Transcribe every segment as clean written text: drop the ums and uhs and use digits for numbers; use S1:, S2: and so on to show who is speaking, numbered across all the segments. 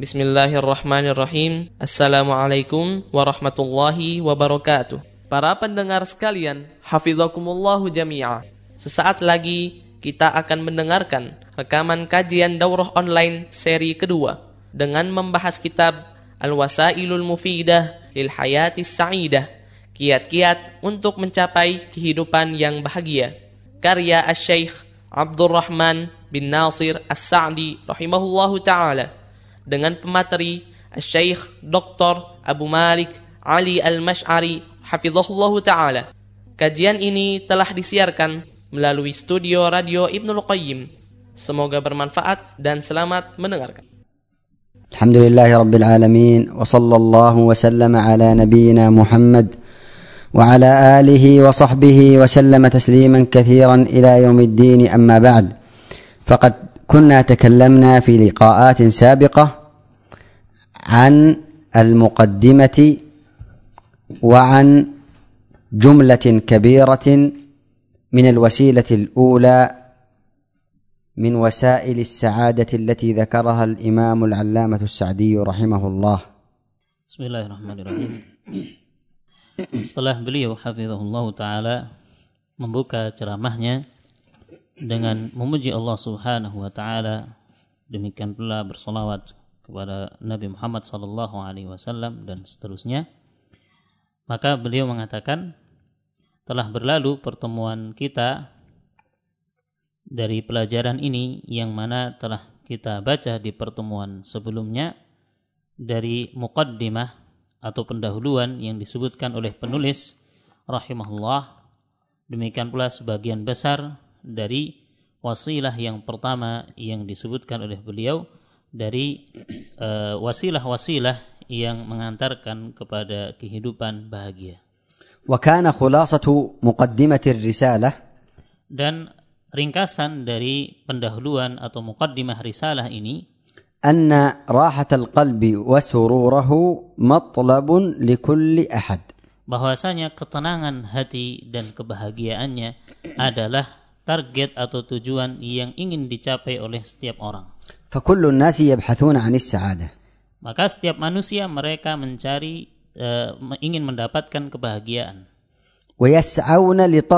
S1: Bismillahirrahmanirrahim. Assalamualaikum warahmatullahi wabarakatuh. Para pendengar sekalian, hafizakumullahu jami'a. Sesaat lagi kita akan mendengarkan rekaman kajian daurah online seri kedua dengan membahas kitab Al-Wasailul Mufidah lil Hayatis Sa'idah, kiat-kiat untuk mencapai kehidupan yang bahagia, karya Asy-Syaikh Abdurrahman bin Nasir As-Sa'di rahimahullahu ta'ala, dengan pemateri Asy-Syaikh Dr. Abu Malik Ali Al-Mash'ari hafizahullahu ta'ala. Kajian ini telah disiarkan melalui studio radio Ibnul Qayyim. Semoga bermanfaat dan selamat mendengarkan.
S2: Alhamdulillahi Rabbil Alamin, wa sallallahu wa sallama ala nabiyyina Muhammad wa ala alihi wa sahbihi wa sallama tasliman kathiran ila yaumiddin, amma ba'd. Faqad كنا تكلمنا في لقاءات سابقة عن المقدمة وعن جملة كبيرة من الوسيلة الأولى من وسائل السعادة التي ذكرها الإمام العلامة السعدي رحمه الله.
S3: بسم الله الرحمن الرحيم. Setelah beliau hafizahullah ta'ala membuka ceramahnya dengan memuji Allah Subhanahu wa taala, demikian pula bersolawat kepada Nabi Muhammad sallallahu alaihi wasallam dan seterusnya, maka beliau mengatakan, telah berlalu pertemuan kita dari pelajaran ini yang mana telah kita baca di pertemuan sebelumnya dari muqaddimah atau pendahuluan yang disebutkan oleh penulis rahimahullah, demikian pula sebagian besar dari wasilah yang pertama yang disebutkan oleh beliau dari wasilah-wasilah yang mengantarkan kepada kehidupan bahagia.
S2: وكان خلاصة مقدمة الرسالة,
S3: dan ringkasan dari pendahuluan atau muqaddimah risalah ini,
S2: أن راحة القلب وسروره مطلب لكل أحد,
S3: bahwasanya ketenangan hati dan kebahagiaannya adalah target atau tujuan yang ingin dicapai oleh setiap orang.
S2: فكل الناس يبحثون عن السعادة.
S3: Maka setiap manusia mereka mencari ingin mendapatkan kebahagiaan.
S2: ويسعون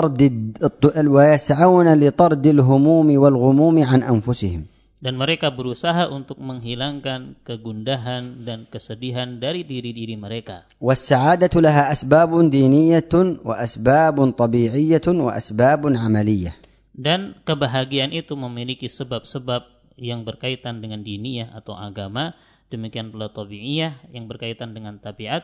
S2: لطرد الهموم والغموم عن أنفسهم.
S3: Dan mereka berusaha untuk menghilangkan kegundahan dan kesedihan dari diri-diri mereka.
S2: والسعادة لها أسباب دينية وأسباب طبيعية وأسباب عملية.
S3: Dan kebahagiaan itu memiliki sebab-sebab yang berkaitan dengan diniyah atau agama, demikian pula tabi'iyah yang berkaitan dengan tabiat,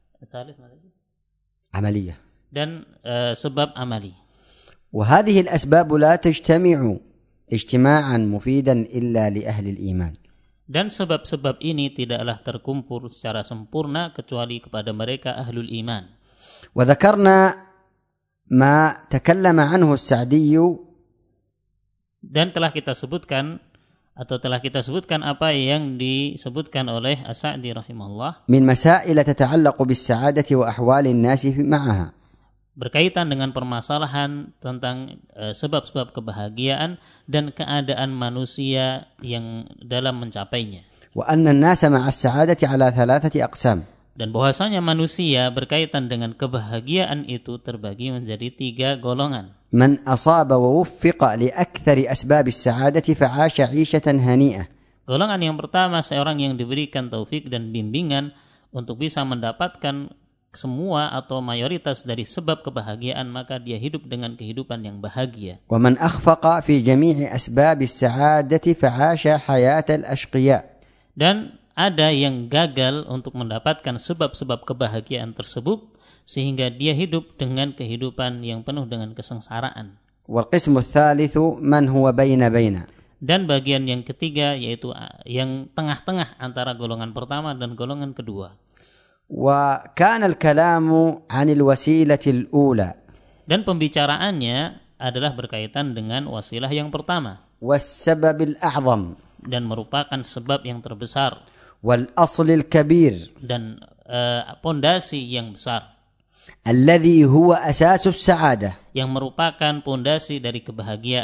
S2: عملية,
S3: dan sebab amali.
S2: وهذه الأسباب لا تجتمع اجتماعا مفيدا إلا لأهل الإيمان.
S3: Dan sebab-sebab ini tidaklah terkumpul secara sempurna kecuali kepada mereka ahlul iman.
S2: وذكرنا ما تكلم عنه السعدي,
S3: dan telah kita sebutkan apa yang disebutkan oleh As-Sa'di rahimahullah
S2: من مسائل تتعلق بالسعادة وأحوال الناس معها,
S3: berkaitan dengan permasalahan tentang sebab-sebab kebahagiaan dan keadaan manusia yang dalam mencapainya.
S2: وأن الناس مع السعادة على 3 أقسام.
S3: Dan bahwasanya manusia berkaitan dengan kebahagiaan itu terbagi menjadi 3 golongan.
S2: من أصاب ووفق لأكثر أسباب السعادة فعاش عيشة هنيئة.
S3: Golongan yang pertama, seorang yang diberikan taufik dan bimbingan untuk bisa mendapatkan semua atau mayoritas dari sebab kebahagiaan, maka dia hidup dengan kehidupan yang bahagia.
S2: ومن أخفق في جميع أسباب السعادة فعاش حياة الأشقياء.
S3: Dan ada yang gagal untuk mendapatkan sebab-sebab kebahagiaan tersebut sehingga dia hidup dengan kehidupan yang penuh dengan kesengsaraan.
S2: والقسم الثالث من هو بين.
S3: Dan bagian yang ketiga yaitu yang tengah-tengah antara golongan pertama dan golongan kedua.
S2: وكان الكلام عن الوسيلة الأولى.
S3: Dan pembicaraannya adalah berkaitan dengan wasilah yang pertama.
S2: والسبب الأعظم.
S3: Dan merupakan sebab yang terbesar.
S2: والأصل الكبير.
S3: Dan pondasi yang besar.
S2: الذي هو أساس السعادة.
S3: Yang merupakan pondasi dari kebahagiaan.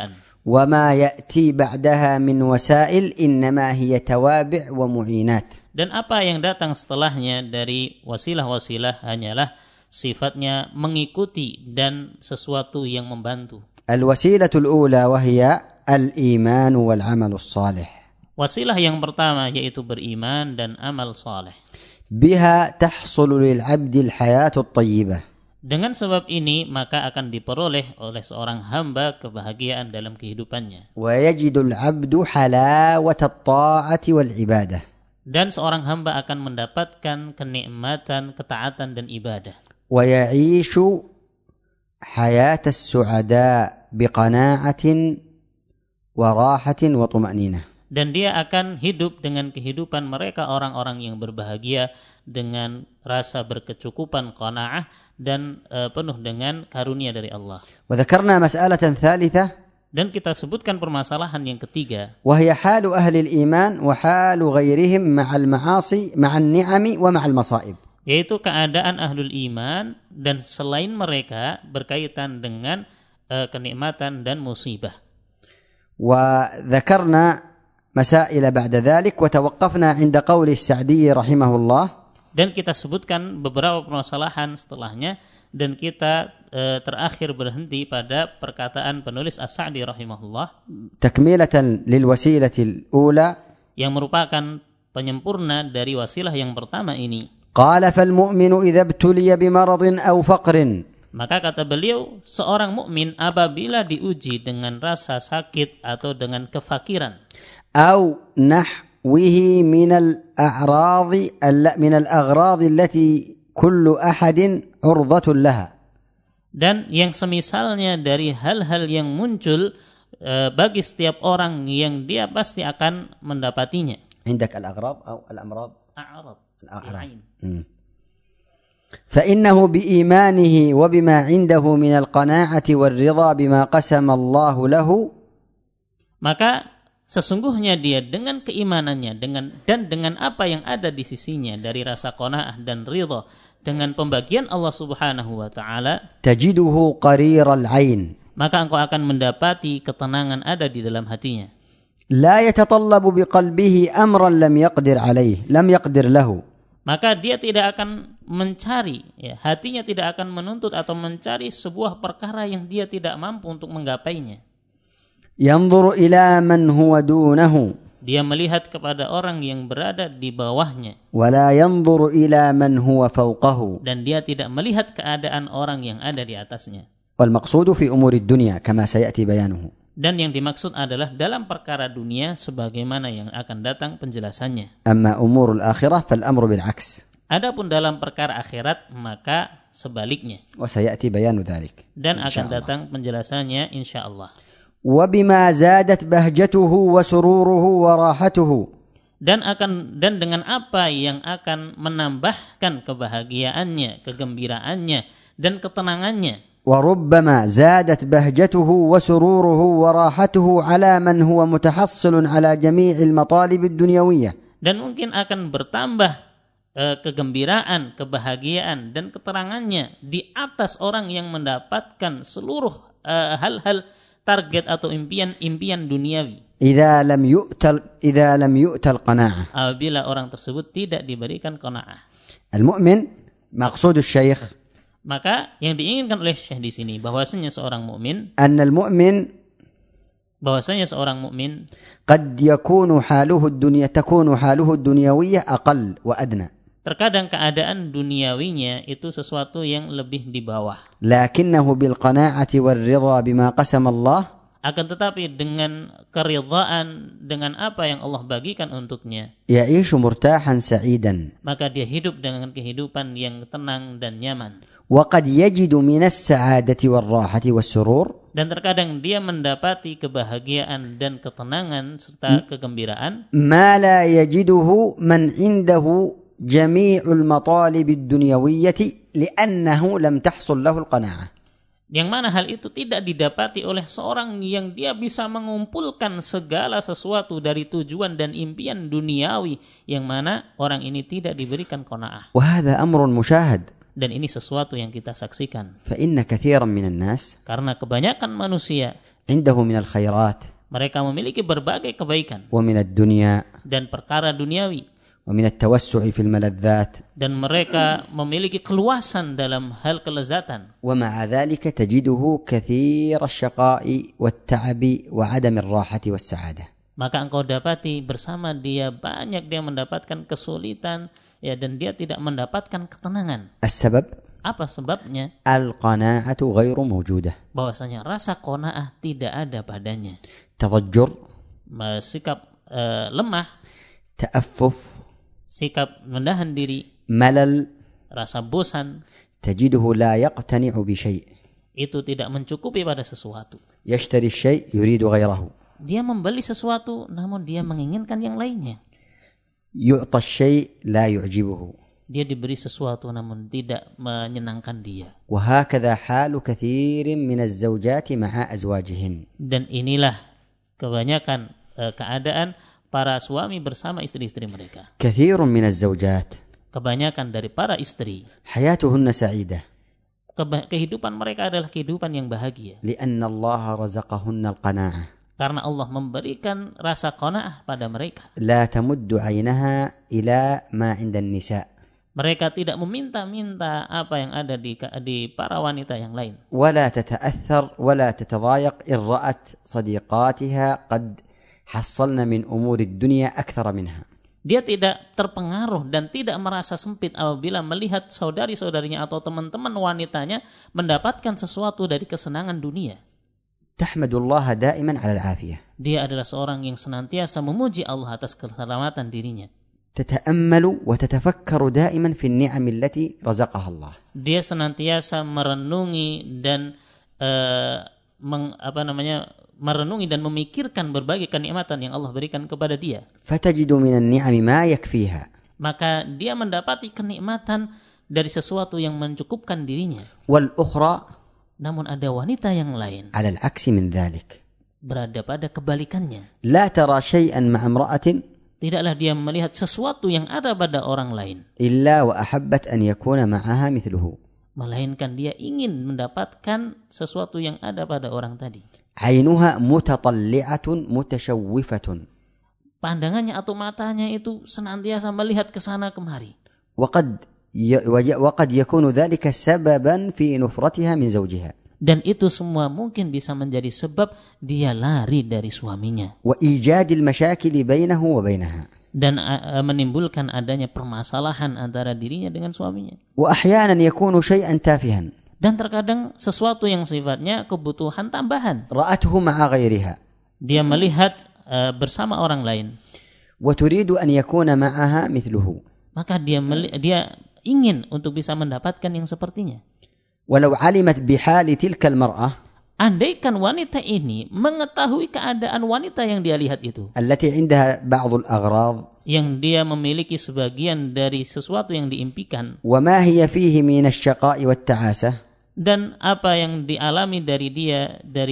S2: وما يأتي بعدها من وسائل إنما هي توابع ومعينات.
S3: Dan apa yang datang setelahnya dari wasilah-wasilah hanyalah sifatnya mengikuti dan sesuatu yang membantu.
S2: الوسيلة الأولى وهي الإيمان والعمل الصالح.
S3: Wasilah yang pertama yaitu beriman dan amal saleh.
S2: بها تحصل للعبد الحياة الطيبة.
S3: Dengan sebab ini maka akan diperoleh oleh seorang hamba kebahagiaan dalam kehidupannya.
S2: ويجد العبد حلاوة الطاعة والعبادة.
S3: Dan seorang hamba akan mendapatkan kenikmatan, ketaatan dan ibadah.
S2: ويعيش حياة السعداء بقناعة وراحة وطمأنينة.
S3: Dan dia akan hidup dengan kehidupan mereka orang-orang yang berbahagia dengan rasa berkecukupan, qanaah dan penuh dengan karunia dari Allah.
S2: وذكرنا مسألة ثالثة.
S3: Dan kita sebutkan permasalahan yang ketiga.
S2: وهي حال أهل الإيمان وحال غيرهم مع المعاصي مع النعم ومع المصائب.
S3: Yaitu keadaan ahlul iman dan selain mereka berkaitan dengan kenikmatan dan musibah.
S2: وذكرنا مسائل بعد ذلك وتوقفنا عند قول السعدي رحمه الله.
S3: Dan kita sebutkan beberapa permasalahan setelahnya dan kita terakhir berhenti pada perkataan penulis As-Sa'di rahimahullah.
S2: تكملة للوسيلة الأولى.
S3: Yang merupakan penyempurna dari wasilah yang pertama ini.
S2: قال فالمؤمن إذا ابتلي بمرض أو فقر.
S3: Maka kata beliau, seorang mukmin apabila diuji dengan rasa sakit atau dengan kefakiran
S2: أو نحوه من الأغراض التي كل أحد عرضة لها.
S3: Dan yang semisalnya dari hal-hal yang muncul bagi setiap orang yang dia pasti akan mendapatinya.
S2: عندك الأغراض أو الأمراض؟
S3: أعراض.
S2: فإنه بإيمانه وبما عنده من القناعة والرضا بما قسم الله له.
S3: Maka sesungguhnya dia dengan keimanannya dengan apa yang ada di sisinya dari rasa qanaah dan ridha dengan pembagian Allah Subhanahu wa taala,
S2: tajiduhu qarirul ain.
S3: Maka engkau akan mendapati ketenangan ada di dalam hatinya.
S2: La yatatallabu biqalbihi amran lam yaqdir lahu.
S3: Maka dia tidak akan mencari, hatinya tidak akan menuntut atau mencari sebuah perkara yang dia tidak mampu untuk menggapainya.
S2: Yanzuru ila man huwa dunahu.
S3: Dia melihat kepada orang yang berada di bawahnya.
S2: Wala yanzuru ila man huwa fawqahu.
S3: Dan dia tidak melihat keadaan orang yang ada di atasnya.
S2: Wal maqsudu fi umuri dunya kama sayati bayanuhu.
S3: Dan yang dimaksud adalah dalam perkara dunia sebagaimana yang akan datang penjelasannya.
S2: Amma umurul akhirah fal amru bil aks.
S3: Adapun dalam perkara akhirat maka sebaliknya.
S2: Wa sayati bayanu dzalik.
S3: Dan akan datang penjelasannya insyaallah.
S2: Wa bima zadat bahjatuhu wa sururuhu wa rahatuhu.
S3: Dan dengan apa yang akan menambahkan kebahagiaannya, kegembiraannya dan ketenangannya.
S2: وربما زادت بهجته وسروره وراحته على من هو متحصل على جميع المطالب الدنيوية.
S3: Dan mungkin akan bertambah kegembiraan, kebahagiaan dan keterangannya di atas orang yang mendapatkan seluruh hal-hal target atau impian duniawi.
S2: إذا لم يؤتى القناعة.
S3: Apabila orang tersebut tidak diberikan qanaah.
S2: المؤمن مقصود الشيخ.
S3: Maka yang diinginkan oleh Syekh di sini bahwasanya seorang mukmin
S2: قد يكون حاله الدنيوية أقل وأدنى.
S3: Terkadang keadaan duniawinya itu sesuatu yang lebih di bawah.
S2: لكنه بالقناعة والرضا بما قسم الله.
S3: Akan tetapi dengan keridhaan dengan apa yang Allah bagikan untuknya.
S2: يعيش مرتاحا سعيدا.
S3: Maka dia hidup dengan kehidupan yang tenang dan nyaman.
S2: وقد يجد من السعادة والراحة والسرور.
S3: Dan terkadang dia mendapati kebahagiaan dan ketenangan serta kegembiraan.
S2: ما لا يجده من عنده جميع المطالب الدنيوية لأنه لم تحصل له القناعة.
S3: Yang mana hal itu tidak didapati oleh seorang yang dia bisa mengumpulkan segala sesuatu dari tujuan dan impian duniawi yang mana orang ini tidak diberikan qanaah.
S2: وهذا أمر مشاهد.
S3: Dan ini sesuatu yang kita saksikan.
S2: فإن كثيرا من الناس
S3: karena kebanyakan manusia
S2: عنده من الخيرات
S3: Mereka memiliki berbagai kebaikan
S2: ومن الدنيا
S3: dan perkara duniawi,
S2: ومن التوسع في الملذات,
S3: dan mereka memiliki keluasan dalam hal kelezatan.
S2: ومع ذلك تجده كثير الشقاء والتعب وعدم الراحة والسعادة.
S3: Maka engkau dapati bersama dia banyak dia mendapatkan kesulitan, ya, dan dia tidak mendapatkan ketenangan.
S2: السبب
S3: Apa sebabnya?
S2: القناعة غير موجودة.
S3: Bahwasanya rasa qanaah tidak ada padanya.
S2: تضجر,
S3: Sikap lemah,
S2: تأفف,
S3: sikap menahan diri,
S2: ملل,
S3: rasa bosan,
S2: تجده لا يقتنع بشيء.
S3: itu tidak mencukupi pada sesuatu.
S2: يشتري الشيء يريد غيره.
S3: Dia membeli sesuatu namun dia menginginkan yang lainnya.
S2: يعطى الشيء لا يعجبه.
S3: Dia diberi sesuatu namun tidak menyenangkan dia.
S2: وهكذا حال كثير من الزوجات مع أزواجهن.
S3: Dan inilah kebanyakan keadaan para suami bersama istri-istri mereka.
S2: كثير من الزوجات
S3: Kebanyakan dari para istri,
S2: حياتهن سعيدة
S3: kehidupan mereka adalah kehidupan yang bahagia.
S2: لأن الله رزقهن القناعة.
S3: Karena Allah memberikan rasa qanaah pada mereka.
S2: لا تمد عينها إلى ما عند النساء.
S3: Mereka tidak meminta-minta apa yang ada di para wanita yang lain.
S2: ولا تتأثر ولا تتضايق إن رأت صديقاتها قد حصلن من أمور الدنيا أكثر منها.
S3: Dia tidak terpengaruh dan tidak merasa sempit apabila melihat saudari-saudarinya atau teman-teman wanitanya mendapatkan sesuatu dari kesenangan dunia.
S2: تحمد الله دائما على العافية.
S3: Dia adalah seorang yang senantiasa memuji Allah atas keselamatan dirinya.
S2: تتأمل وتتفكر دائما في النعم التي رزقها الله.
S3: Dia senantiasa merenungi dan merenungi dan memikirkan berbagai kenikmatan yang Allah berikan kepada dia.
S2: فتجد من النعم ما يكفيها.
S3: Maka dia mendapati kenikmatan dari sesuatu yang mencukupkan dirinya.
S2: والأخرى
S3: Namun ada wanita yang lain
S2: على العكس من ذلك.
S3: berada pada kebalikannya.
S2: لا ترى شيئا مع امرأة
S3: Tidaklah dia melihat sesuatu yang ada pada orang lain,
S2: إلا وأحبت أن يكون معها مثله.
S3: melainkan dia ingin mendapatkan sesuatu yang ada pada orang tadi.
S2: عينها متطلعة متشوفة.
S3: Pandangannya atau matanya itu senantiasa melihat ke sana kemari.
S2: وقد يكون ذلك سببا في نفرتها من زوجها.
S3: Dan itu semua mungkin bisa menjadi sebab dia lari dari suaminya.
S2: وإيجاد المشاكل بينه وبينها.
S3: Dan menimbulkan adanya permasalahan antara dirinya dengan suaminya.
S2: وأحيانا يكون شيئا تافها.
S3: Dan terkadang sesuatu yang sifatnya kebutuhan tambahan.
S2: رأته مع غيرها.
S3: Dia melihat bersama orang lain.
S2: وتريد أن يكون معها مثله.
S3: Maka dia ingin untuk bisa mendapatkan yang sepertinya.
S2: ولو علمت بحال تلك المرأة.
S3: Andaikan wanita ini mengetahui keadaan wanita yang dia lihat itu,
S2: التي عندها بعض الأغراض.
S3: yang dia memiliki sebagian dari sesuatu yang diimpikan,
S2: وما هي فيه من الشقاء والتعاسة.
S3: dan apa yang dialami dari dia dari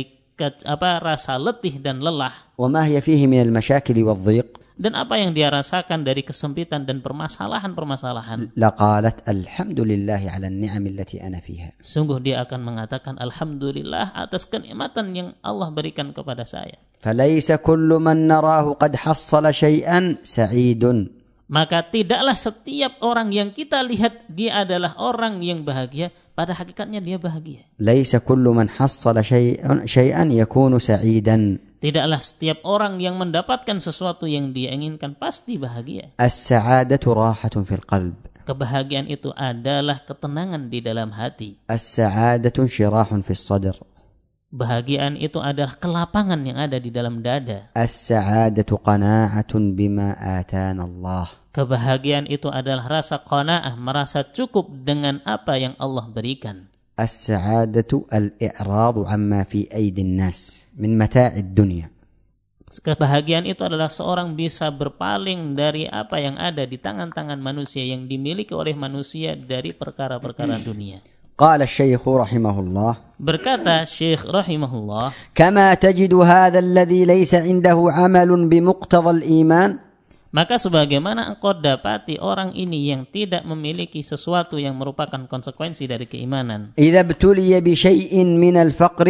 S3: rasa letih dan lelah,
S2: وما هي فيه من المشاكل والضيق.
S3: dan apa yang dia rasakan dari kesempitan dan permasalahan-permasalahan,
S2: لقالت الحمد لله على النعم التي أنا فيها.
S3: sungguh dia akan mengatakan alhamdulillah atas kenikmatan yang Allah berikan kepada saya.
S2: فليس كل من نراه قد حصل شيئا سعيد.
S3: Maka tidaklah setiap orang yang kita lihat dia adalah orang yang bahagia, pada hakikatnya dia bahagia.
S2: ليس كل من حصل شيئا يكون سعيدا.
S3: Tidaklah setiap orang yang mendapatkan sesuatu yang dia inginkan pasti bahagia.
S2: السعادة راحة في القلب.
S3: Kebahagiaan itu adalah ketenangan di dalam hati.
S2: السعادة انشراح في الصدر.
S3: Bahagiaan itu adalah kelapangan yang ada di dalam dada.
S2: السعادة قناعة بما آتانا الله.
S3: Kebahagiaan itu adalah rasa qanaah, merasa cukup dengan apa yang Allah berikan.
S2: السعادة الإعراض عما في أيدي الناس من متاع الدنيا.
S3: Kebahagiaan itu adalah seorang bisa berpaling dari apa yang ada di tangan-tangan manusia yang dimiliki oleh manusia dari perkara-perkara dunia.
S2: قال الشيخ رحمه الله.
S3: Berkata Syekh rahimahullah,
S2: كما تجد هذا الذي ليس عنده عمل بمقتضى الإيمان.
S3: maka sebagaimana engkau dapati orang ini yang tidak memiliki sesuatu yang merupakan konsekuensi dari keimanan,
S2: إذا ابتلي بشيء من الفقر.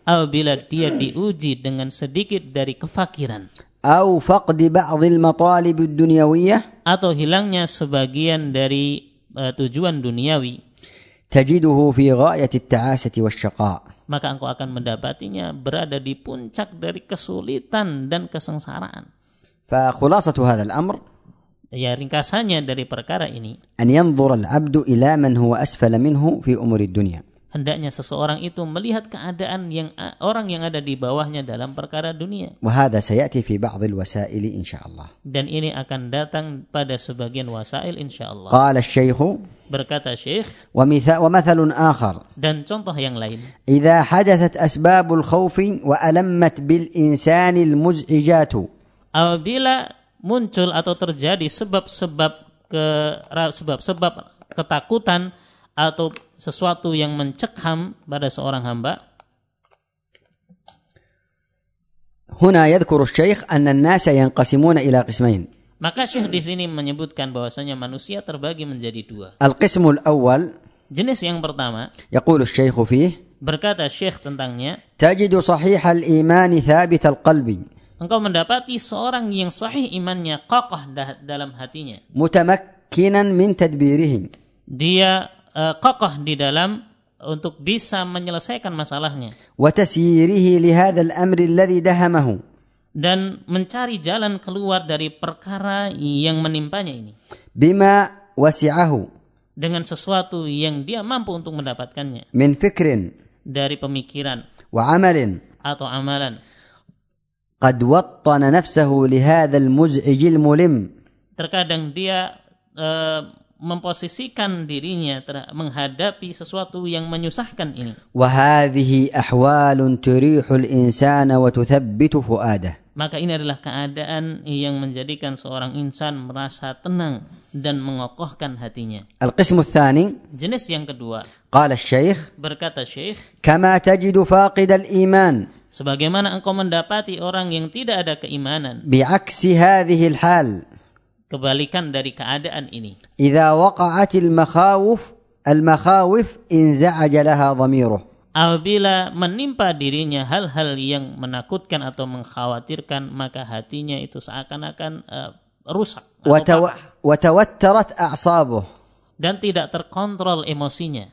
S3: apabila dia diuji dengan sedikit dari kefakiran
S2: أو فقد بعض المطالب الدنيوية
S3: atau hilangnya sebagian dari tujuan duniawi,
S2: تجده في غاية التعاسة والشقاء.
S3: maka engkau akan mendapatinya berada di puncak dari kesulitan dan kesengsaraan.
S2: فخلاصة هذا الأمر
S3: Ya, ringkasannya dari perkara ini,
S2: أن ينظر العبد إلى من هو أسفل منه في أمور الدنيا.
S3: hendaknya seseorang itu melihat keadaan yang orang yang ada di bawahnya dalam perkara dunia.
S2: وهذا سيأتي في بعض الوسائل إن شاء الله.
S3: Dan ini akan datang pada sebagian wasail insyaallah.
S2: قال الشيخ
S3: Berkata Syekh,
S2: ومثل آخر
S3: dan contoh yang lain,
S2: إذا حدثت أسباب الخوف وألمت بالإنسان المزعجات
S3: apabila muncul atau terjadi sebab-sebab ketakutan atau sesuatu yang mencekam pada seorang hamba,
S2: هنا يذكر الشيخ أن الناس ينقسمون إلى قسمين.
S3: maka Syekh di sini menyebutkan bahwasanya manusia terbagi menjadi dua.
S2: القسم الأول
S3: Jenis yang pertama,
S2: يقول الشيخ فيه
S3: berkata Syekh tentangnya,
S2: تجد صحيح الإيمان ثابت القلب
S3: engkau mendapati seorang yang sahih imannya, kokoh dalam hatinya,
S2: متمكنا من تدبيره
S3: dia kokoh di dalam untuk bisa menyelesaikan masalahnya
S2: وتسييره لهذا الأمر الذي دهمه
S3: dan mencari jalan keluar dari perkara yang menimpanya ini
S2: بما وسعه
S3: dengan sesuatu yang dia mampu untuk mendapatkannya
S2: من فكر
S3: dari pemikiran
S2: وعمل
S3: atau amalan.
S2: قد وطن نفسه لهذا المزعج الملم.
S3: Terkadang dia memposisikan dirinya menghadapi sesuatu yang menyusahkan ini.
S2: وهذه أحوال تريح الإنسان وتثبت فؤاده.
S3: Maka ini adalah keadaan yang menjadikan seorang insan merasa tenang dan mengokohkan hatinya.
S2: القسم الثاني
S3: Jenis yang kedua,
S2: قال الشيخ
S3: berkata Syekh,
S2: كما تجد فاقد الإيمان
S3: sebagaimana engkau mendapati orang yang tidak ada keimanan,
S2: بعكس هذه الحال
S3: kebalikan dari keadaan ini.
S2: إذا وقعت المخاوف انزعج لها ضميره.
S3: Apabila menimpa dirinya hal-hal yang menakutkan atau mengkhawatirkan, maka hatinya itu seakan-akan rusak atau patah.
S2: وتوترت أعصابه.
S3: Dan tidak terkontrol emosinya.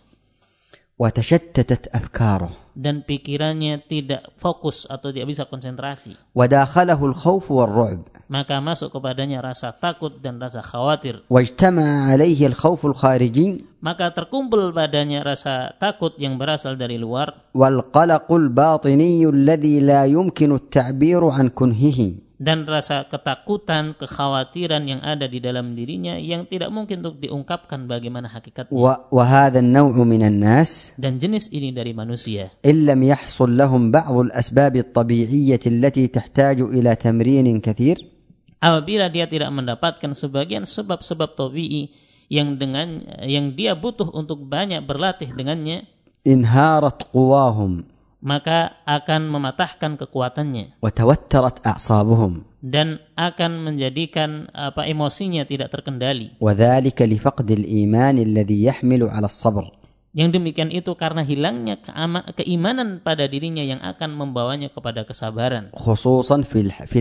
S2: وتشتتت أفكاره.
S3: Dan pikirannya tidak fokus atau tidak bisa konsentrasi.
S2: وداخله الخوف والرعب.
S3: Maka masuk kepadanya rasa takut dan rasa khawatir.
S2: واجتمع عليه الخوف الخارجي.
S3: Maka terkumpul padanya rasa takut yang berasal dari luar.
S2: والقلق الباطني الذي لا يمكن التعبير عن كنهه.
S3: Dan rasa ketakutan, kekhawatiran yang ada di dalam dirinya yang tidak mungkin untuk diungkapkan bagaimana hakikatnya.
S2: وهذا النوع من الناس
S3: Dan jenis ini dari manusia,
S2: إن لم يحصل لهم بعض الأسباب الطبيعية التي تحتاج إلى تمرين كثير.
S3: apabila dia tidak mendapatkan sebagian sebab-sebab tabii yang dia butuh untuk banyak berlatih dengannya,
S2: انهارت قواهم.
S3: maka akan mematahkan kekuatannya
S2: وتوترت أعصابهم.
S3: dan akan menjadikan emosinya tidak terkendali.
S2: وذلك لفقد الإيمان الذي يحمل على الصبر.
S3: Yang demikian itu karena hilangnya keimanan pada dirinya yang akan membawanya kepada kesabaran.
S2: خصوصا في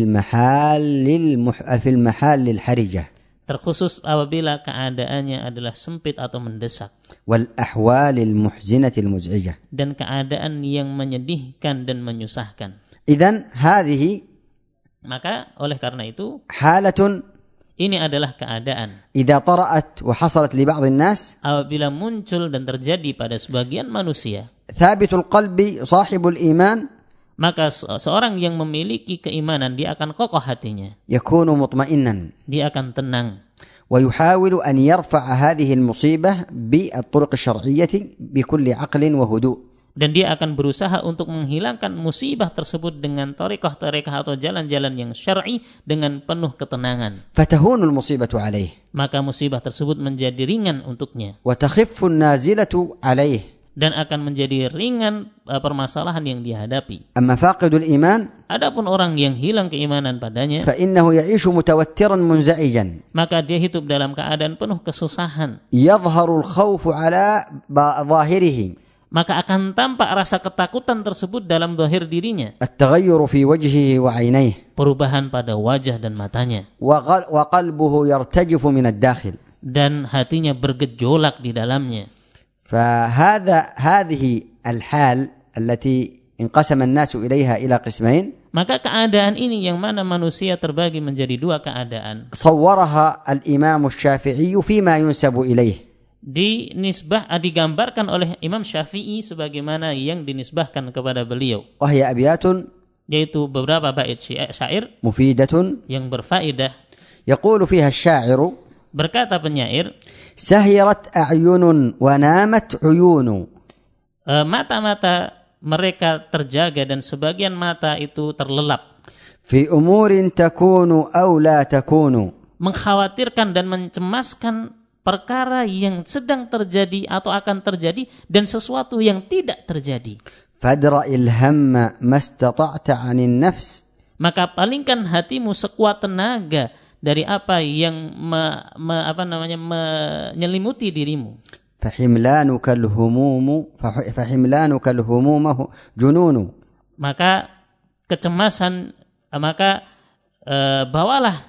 S2: المحال الحرجة.
S3: Terkhusus apabila keadaannya adalah sempit atau mendesak.
S2: والأحوال المحزنة المزعجة.
S3: Dan keadaan yang menyedihkan dan menyusahkan.
S2: إذن هذه
S3: Maka oleh karena itu
S2: حالة
S3: ini adalah keadaan
S2: إذا طرأت وحصلت لبعض الناس
S3: apabila muncul dan terjadi pada sebagian manusia,
S2: ثابت القلب صاحب الإيمان
S3: maka seorang yang memiliki keimanan dia akan kokoh hatinya,
S2: يكون مطمئنا
S3: dia akan tenang,
S2: ويحاول أن يرفع هذه المصيبة بالطرق الشرعية بكل عقل وهدوء.
S3: dan dia akan berusaha untuk menghilangkan musibah tersebut dengan thariqah atau jalan-jalan yang syar'i dengan penuh ketenangan.
S2: فتهون المصيبة عليه.
S3: Maka musibah tersebut menjadi ringan untuknya.
S2: وتخف النازلة عليه.
S3: Dan akan menjadi ringan permasalahan yang dihadapi.
S2: أما فاقد الإيمان.
S3: Adapun orang yang hilang keimanan padanya,
S2: فإنه يعيش متوترا منزعجا.
S3: maka dia hidup dalam keadaan penuh kesusahan.
S2: يظهر الخوف على ظاهره.
S3: maka akan tampak rasa ketakutan tersebut dalam zahir dirinya.
S2: التغير في وجهه وعينيه
S3: Perubahan pada wajah dan matanya.
S2: وقلبه يرتجف من الداخل.
S3: Dan hatinya bergejolak di dalamnya.
S2: هذه الحال التي انقسم الناس إليها إلى قسمين.
S3: Maka keadaan ini yang mana manusia terbagi menjadi dua keadaan.
S2: صورها الإمام الشافعي فيما ينسب إليه.
S3: Digambarkan oleh Imam Syafi'i sebagaimana yang dinisbahkan kepada beliau.
S2: وهي أبيات
S3: Yaitu beberapa bait syair
S2: مفيدة
S3: yang berfaedah.
S2: يقول فيها الشاعر
S3: Berkata penyair,
S2: سهرت أعين ونامت عيون.
S3: Mata-mata mereka terjaga dan sebagian mata itu terlelap.
S2: في أمور تكون أو لا تكون.
S3: Mengkhawatirkan dan mencemaskan perkara yang sedang terjadi atau akan terjadi dan sesuatu yang tidak terjadi.
S2: فادرأ الهم ما استطعت عن النفس.
S3: Maka palingkan hatimu sekuat tenaga dari apa yang menyelimuti dirimu.
S2: فحملانك الهموم جنون.
S3: Maka kecemasan, bawalah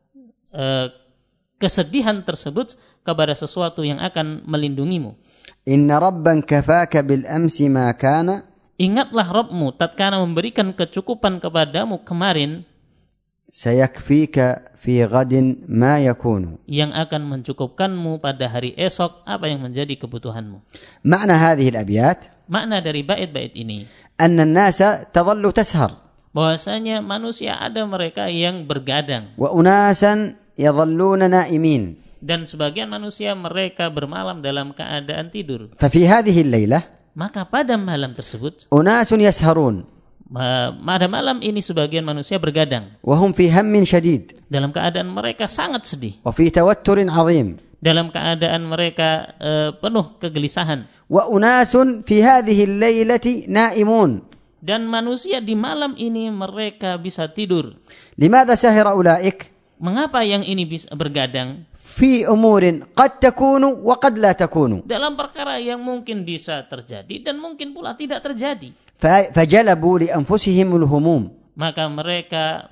S3: kesedihan tersebut kepada sesuatu yang akan melindungimu.
S2: Inna rabban kafaka bil amsi ma kana.
S3: Ingatlah Rabbmu tatkala memberikan kecukupan kepadamu kemarin,
S2: sayakfika fi ghadin ma yakunu,
S3: yang akan mencukupkanmu pada hari esok apa yang menjadi kebutuhanmu.
S2: Makna hadhihi al-abyat,
S3: makna dari bait-bait ini,
S2: anna an-nasa tadhallu tashar,
S3: bahwasanya manusia ada mereka yang bergadang,
S2: wa unasan yadhalluna naimin,
S3: dan sebagian manusia mereka bermalam dalam keadaan tidur.
S2: Fa fi hadhihi al-lailah,
S3: maka pada malam tersebut
S2: unasun yasharun,
S3: pada malam ini sebagian manusia bergadang,
S2: wa hum fi hammin shadid,
S3: dalam keadaan mereka sangat sedih,
S2: wa fi tawatturin 'azim,
S3: dalam keadaan mereka penuh kegelisahan.
S2: Wa unasun fi hadhihi al-lailati naimun,
S3: dan manusia di malam ini mereka bisa tidur.
S2: Limadha sahira ulaik?
S3: Mengapa yang ini bisa bergadang?
S2: Fi umurin qad takunu wa qad la takunu,
S3: dalam perkara yang mungkin bisa terjadi dan mungkin pula tidak terjadi.
S2: Fajalabu li anfusihim al-humum,
S3: maka mereka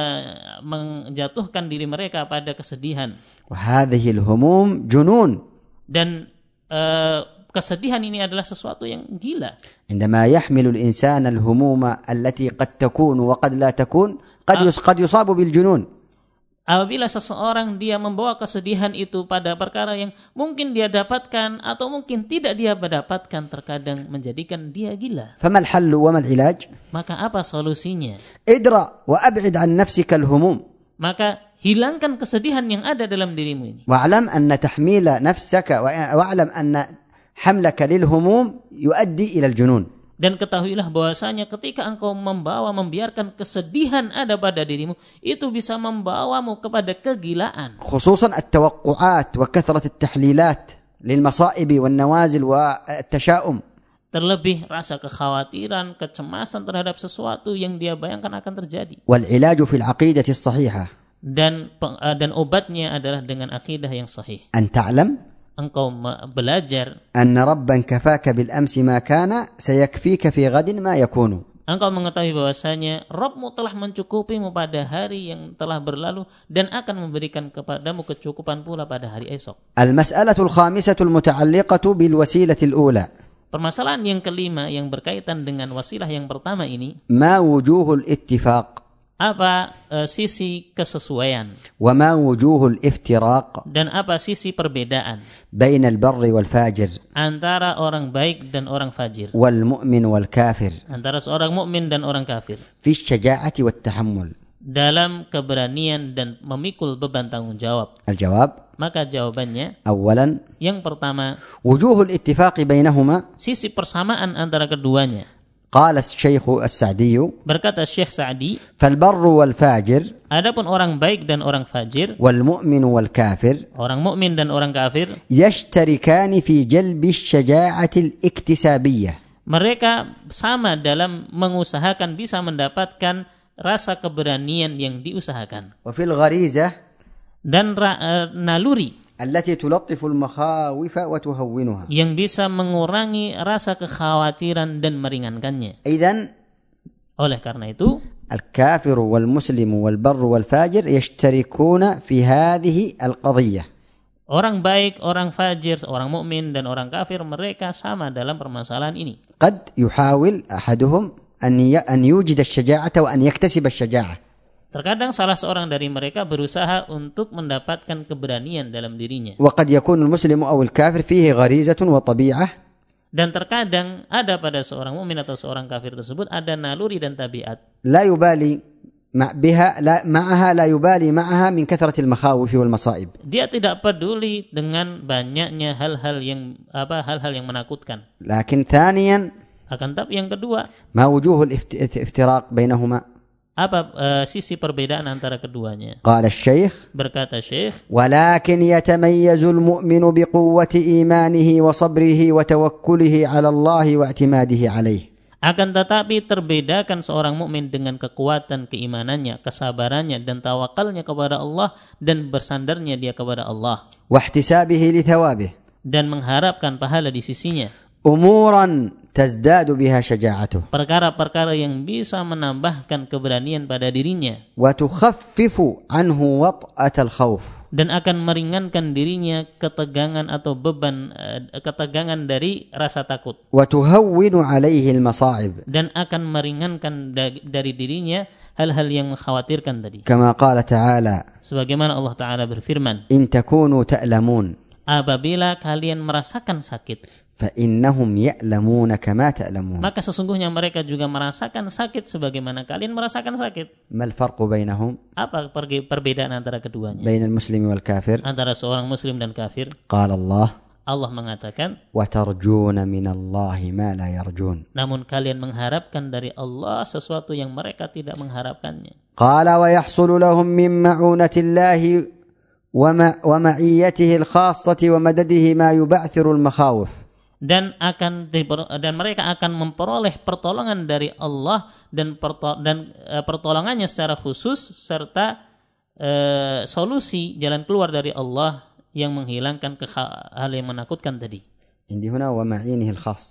S3: menjatuhkan diri mereka pada kesedihan.
S2: Wa hadhihi al-humum junun,
S3: dan kesedihan ini adalah sesuatu yang gila.
S2: Indama yahmilu al-insana al-humuma allati qad takunu wa qad la takun, qad yusabu bil junun.
S3: Apabila seseorang dia membawa kesedihan itu pada perkara yang mungkin dia dapatkan atau mungkin tidak dia dapatkan, terkadang menjadikan dia gila.
S2: Famal hallu wa mal ilaj?
S3: Maka apa solusinya?
S2: Idra wa ab'id an nafsika al-humum.
S3: Maka hilangkan kesedihan yang ada dalam dirimu ini.
S2: Wa'lam anna tahmila nafsaka wa'lam anna hamlaka lil humum yuaddi ila al-junun.
S3: Dan ketahuilah bahwasanya ketika engkau membiarkan kesedihan ada pada dirimu, itu bisa membawamu kepada kegilaan.
S2: Khususan at-tawaqqu'at wa kathrat at-tahlilat lil masa'ib wan nawazil wa at-tasha'um.
S3: Terlebih rasa kekhawatiran, kecemasan terhadap sesuatu yang dia bayangkan akan terjadi.
S2: Wal ilaju fil aqidati as-sahihah.
S3: Dan obatnya adalah dengan akidah yang sahih.
S2: An ta'lam,
S3: engkau belajar,
S2: anna rabban kafaka bil amsi ma kana sayakfika fi ghadin ma yakunu.
S3: Engkau mengetahui bahwasanya Rabbmu telah mencukupimu pada hari yang telah berlalu dan akan memberikan kepadamu kecukupan pula pada hari esok.
S2: Al-mas'alatu al-khamisatu al-muta'alliqatu bil wasilati al-ula.
S3: Permasalahan yang kelima yang berkaitan dengan wasilah yang pertama ini,
S2: ma wujuhul ittifaq,
S3: apa sisi kesesuaian,
S2: wa ma wujuhul iftiraq,
S3: dan apa sisi perbedaan
S2: baina al-barri wal fajir,
S3: antara orang baik dan orang fajir,
S2: wal mu'min wal kafir,
S3: antara seorang mukmin dan orang kafir,
S2: fi syaja'ati wat tahammul,
S3: dalam keberanian dan memikul beban tanggung jawab.
S2: Al-jawab,
S3: maka jawabannya,
S2: awalan,
S3: yang pertama,
S2: wujuhul ittifaq bainahuma,
S3: sisi persamaan antara keduanya.
S2: Qala Syekh As-Sa'di,
S3: berkata Syekh Sa'di,
S2: fal barru wal fajir,
S3: adapun orang baik dan orang fajir,
S2: wal mu'min wal kafir,
S3: orang mukmin dan orang kafir,
S2: yashtarikani fi jalbi syaja'ati al-iktisabiyyah,
S3: mereka sama dalam mengusahakan bisa mendapatkan rasa keberanian yang diusahakan.
S2: Wa fil gharizah,
S3: dan naluri
S2: التي تلطف المخاوف وتهونها.
S3: Yang bisa mengurangi rasa kekhawatiran dan meringankannya.
S2: إذن
S3: Oleh karena itu,
S2: الكافر والمسلم والبر والفاجر يشتركون في هذه القضية.
S3: orang baik, orang fajir, orang mukmin dan orang kafir, mereka sama dalam permasalahan ini.
S2: قد يحاول أحدهم أن يوجد الشجاعة وأن يكتسب الشجاعة.
S3: Terkadang salah seorang dari mereka berusaha untuk mendapatkan keberanian dalam dirinya.
S2: وقد يكون المسلم أو الكافر فيه غريزة وطبيعة.
S3: Dan terkadang ada pada seorang mukmin atau seorang kafir tersebut ada naluri dan tabiat.
S2: لا يبالي معها من كثرة المخاوف والمصائب.
S3: Dia tidak peduli dengan banyaknya hal-hal yang menakutkan.
S2: لكن ثانيا
S3: Akan tapi yang kedua,
S2: ما وجوه الافتراق بينهما؟
S3: apa sisi perbedaan antara keduanya?
S2: قال الشيخ
S3: Berkata Syekh,
S2: ولكن يتميز المؤمن بقوة إيمانه وصبره وتوكله على الله واعتماده عليه.
S3: akan tetapi terbedakan seorang mukmin dengan kekuatan keimanannya, kesabarannya dan tawakalnya kepada Allah dan bersandarnya dia kepada Allah
S2: واحتسابه لثوابه.
S3: dan mengharapkan pahala di sisinya.
S2: أمورا تزداد بها شجاعته.
S3: Perkara-perkara yang bisa menambahkan keberanian pada dirinya
S2: وتخفف عنه وطأة الخوف.
S3: dan akan meringankan dirinya ketegangan atau beban ketegangan dari rasa takut
S2: وتهون عليه المصاعب.
S3: dan akan meringankan dari dirinya hal-hal yang mengkhawatirkan tadi.
S2: كما قال تعالى
S3: Sebagaimana Allah Ta'ala berfirman,
S2: إن تكونوا تألمون
S3: apabila kalian merasakan sakit,
S2: فإنهم يألمون كما تألمون.
S3: maka sesungguhnya mereka juga merasakan sakit sebagaimana kalian merasakan sakit.
S2: ما الفرق بينهم؟
S3: Apa perbedaan antara keduanya?
S2: بين المسلم والكافر؟
S3: Antara seorang muslim dan kafir,
S2: قال الله
S3: Allah mengatakan,
S2: وترجون من الله ما لا يرجون.
S3: namun kalian mengharapkan dari Allah sesuatu yang mereka tidak mengharapkannya.
S2: قال ويحصل لهم من معونة الله ومعيته الخاصة ومدده ما يبعثر المخاوف.
S3: Dan mereka akan memperoleh pertolongan dari Allah dan pertolongannya secara khusus serta solusi jalan keluar dari Allah yang menghilangkan hal yang menakutkan tadi.
S2: عندي هنا ومعينه الخاص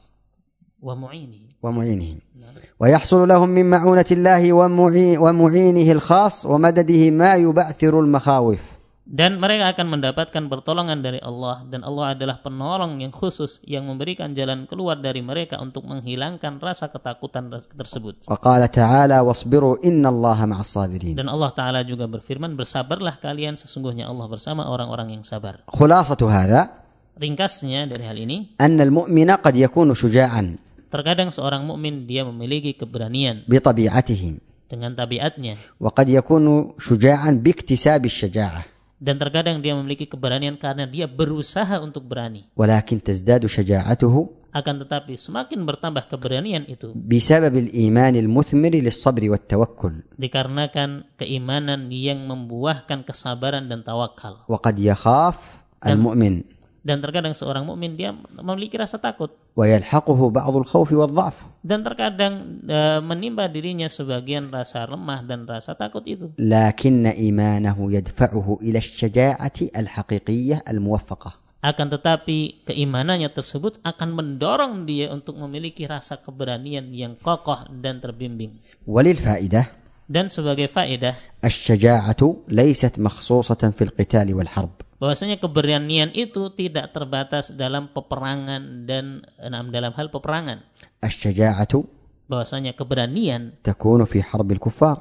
S3: ومعينه
S2: ويحصل لهم من معونة الله ومعينه الخاص ومدده ما يبعثر المخاوف.
S3: Dan mereka akan mendapatkan pertolongan dari Allah dan Allah adalah penolong yang khusus yang memberikan jalan keluar dari mereka untuk menghilangkan rasa ketakutan tersebut.
S2: وقال تعالى واصبروا إن الله مع الصابرين.
S3: Dan Allah Ta'ala juga berfirman, bersabarlah kalian, sesungguhnya Allah bersama orang-orang yang sabar.
S2: خلاصة هذا
S3: Ringkasnya dari hal ini,
S2: أن المؤمن قد يكون شجاعا
S3: terkadang seorang mukmin dia memiliki keberanian
S2: بطبيعته
S3: dengan tabiatnya,
S2: وقد يكون شجاعا باكتساب الشجاعة.
S3: dan terkadang dia memiliki keberanian karena dia berusaha untuk berani.
S2: ولكن تزداد شجاعته
S3: Akan tetapi semakin bertambah keberanian itu
S2: بسبب الإيمان المثمر للصبر والتوكل.
S3: dikarenakan keimanan yang membuahkan kesabaran dan tawakal.
S2: وقد يخاف المؤمن
S3: Dan terkadang seorang mukmin dia memiliki rasa takut
S2: ويلحقه بعض الخوف والضعف.
S3: dan terkadang menimpa dirinya sebagian rasa lemah dan rasa takut itu.
S2: لكن إيمانه يدفعه إلى الشجاعة الحقيقية الموفقة.
S3: Akan tetapi keimanannya tersebut akan mendorong dia untuk memiliki rasa keberanian yang kokoh dan terbimbing.
S2: وللفائدة
S3: Dan sebagai faedah,
S2: الشجاعة ليست مخصوصة في القتال والحرب.
S3: bahwasanya keberanian itu tidak terbatas dalam peperangan dan dalam hal peperangan.
S2: الشجاعة
S3: Bahwasanya keberanian
S2: تكون في حرب الكفار.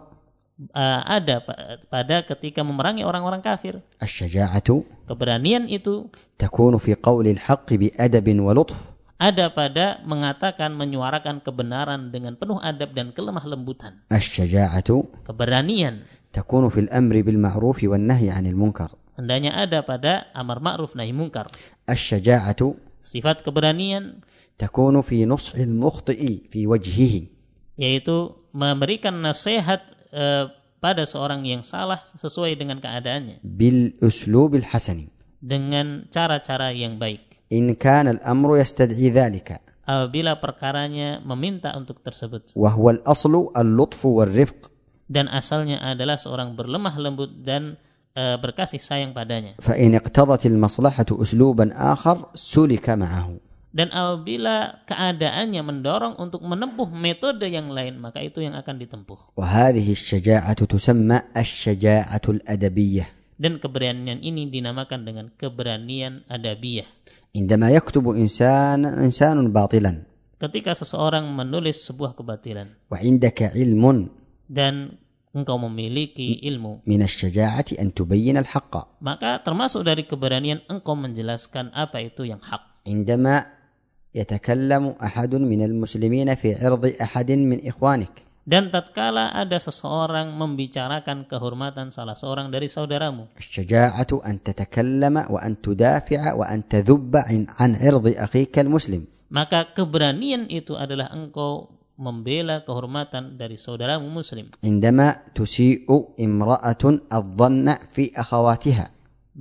S3: ada pada ketika memerangi orang-orang kafir.
S2: الشجاعة
S3: Keberanian itu
S2: تكون في قول الحق بأدب ولطف.
S3: ada pada mengatakan, menyuarakan kebenaran dengan penuh adab dan kelemah lembutan.
S2: الشجاعة
S3: Keberanian
S2: تكون في الأمر بالمعروف والنهي عن المنكر.
S3: hendaknya ada pada amar ma'ruf nahi mungkar.
S2: الشجاعة
S3: Sifat keberanian
S2: تكون في نصح المخطئ في وجهه.
S3: yaitu memberikan nasihat pada seorang yang salah sesuai dengan keadaannya
S2: بالأسلوب الحسن
S3: dengan cara-cara yang baik
S2: إن كان الأمر يستدعي ذلك.
S3: apabila perkaranya meminta untuk tersebut.
S2: وهو الأصل اللطف والرفق.
S3: Dan asalnya adalah seorang berlemah lembut dan berkasih sayang padanya.
S2: فإن اقتضت المصلحة أسلوبا آخر سلك معه.
S3: Dan apabila keadaannya mendorong untuk menempuh metode yang lain, maka itu yang akan ditempuh.
S2: وهذه الشجاعة تسمى الشجاعة الأدبية.
S3: Dan keberanian ini dinamakan dengan keberanian adabiyah.
S2: عندما يكتب إنسان باطلا
S3: Ketika seseorang menulis sebuah kebatilan
S2: وعندك علم
S3: dan engkau memiliki ilmu,
S2: من الشجاعة أن تبين الحق.
S3: maka termasuk dari keberanian engkau menjelaskan apa itu yang hak.
S2: عندما يتكلم أحد من المسلمين في عرض أحد من إخوانك.
S3: Dan tatkala ada seseorang membicarakan kehormatan salah seorang dari saudaramu,
S2: الشجاعة أن تتكلم وأن تدافع وأن تذب عن عرض أخيك المسلم.
S3: maka keberanian itu adalah engkau membela kehormatan dari saudaramu muslim.
S2: عندما تسيء امرأة الظن في أخواتها.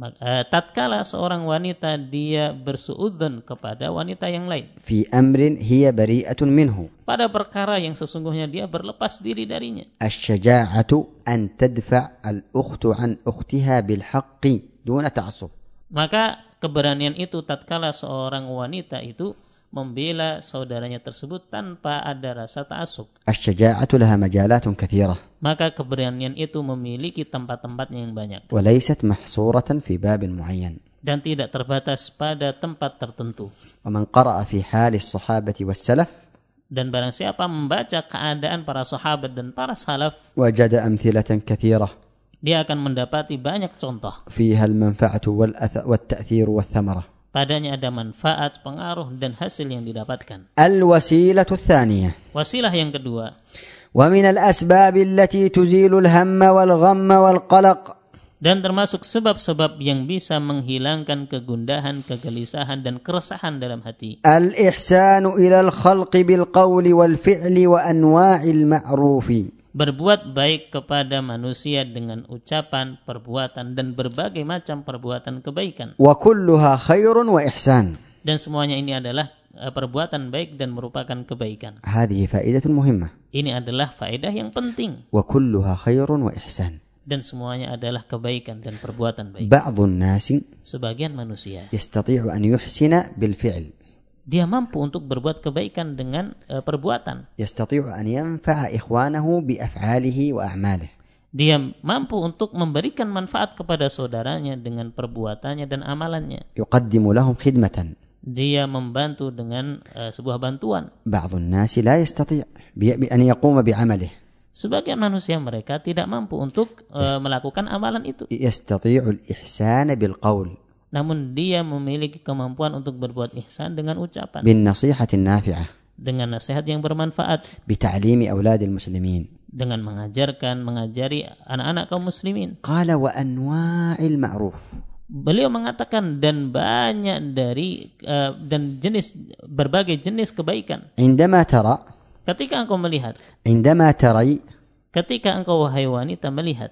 S3: Tatkala seorang wanita dia bersuudzon kepada wanita yang lain
S2: في أمر هي بريئة منه.
S3: pada perkara yang sesungguhnya dia berlepas diri darinya.
S2: الشجاعة أن تدفع الأخت عن أختها بالحق دون تعصب.
S3: Maka keberanian itu tatkala seorang wanita itu membela saudaranya tersebut tanpa ada rasa ta'assub.
S2: الشجاعة لها مجالات كثيرة.
S3: Maka keberanian itu memiliki tempat-tempatnya yang banyak.
S2: وليست محصورة في باب معين.
S3: Dan tidak terbatas pada tempat tertentu.
S2: ومن قرأ في حال الصحابة والسلف.
S3: Dan barang siapa membaca keadaan para sahabat dan para salaf,
S2: وجد أمثلة كثيرة.
S3: dia akan mendapati banyak contoh.
S2: فيها المنفعة والتأثير والثمرة.
S3: Padanya ada manfaat, pengaruh, dan hasil yang didapatkan.
S2: الوسيلة الثانية.
S3: Wasilah yang kedua.
S2: ومن الأسباب التي تزيل الهم والغم والقلق.
S3: Dan termasuk sebab-sebab yang bisa menghilangkan kegundahan, kegelisahan, dan keresahan dalam hati.
S2: الإحسان إلى الخلق بالقول والفعل وأنواع المعروف.
S3: Berbuat baik kepada manusia dengan ucapan, perbuatan, dan berbagai macam perbuatan kebaikan.
S2: وكلها خير وإحسان.
S3: Dan semuanya ini adalah perbuatan baik dan merupakan kebaikan.
S2: هذه فائدة مهمة.
S3: Ini adalah faedah yang penting.
S2: وكلها خير وإحسان.
S3: Dan semuanya adalah kebaikan dan perbuatan baik.
S2: بعض الناس
S3: Sebagian manusia
S2: يستطيع أن يحسن بالفعل.
S3: dia mampu untuk berbuat kebaikan dengan perbuatan.
S2: يستطيع أن ينفع إخوانه بأفعاله وأعماله.
S3: Dia mampu untuk memberikan manfaat kepada saudaranya dengan perbuatannya dan amalannya.
S2: يقدم لهم خدمة.
S3: Dia membantu dengan sebuah bantuan.
S2: بعض الناس لا يستطيع أن يقوم بعمله.
S3: Sebagian manusia mereka tidak mampu untuk melakukan amalan itu.
S2: يستطيع الإحسان بالقول.
S3: Namun dia memiliki kemampuan untuk berbuat ihsan dengan ucapan.
S2: بالنصيحة النافعة.
S3: Dengan nasihat yang bermanfaat.
S2: بتعليم أولاد المسلمين.
S3: Dengan mengajari anak-anak kaum muslimin.
S2: قال وأنواع المعروف.
S3: Beliau mengatakan dan banyak dari dan berbagai jenis kebaikan.
S2: عندما ترى.
S3: Ketika engkau melihat.
S2: عندما تري.
S3: Ketika engkau wahai wanita melihat.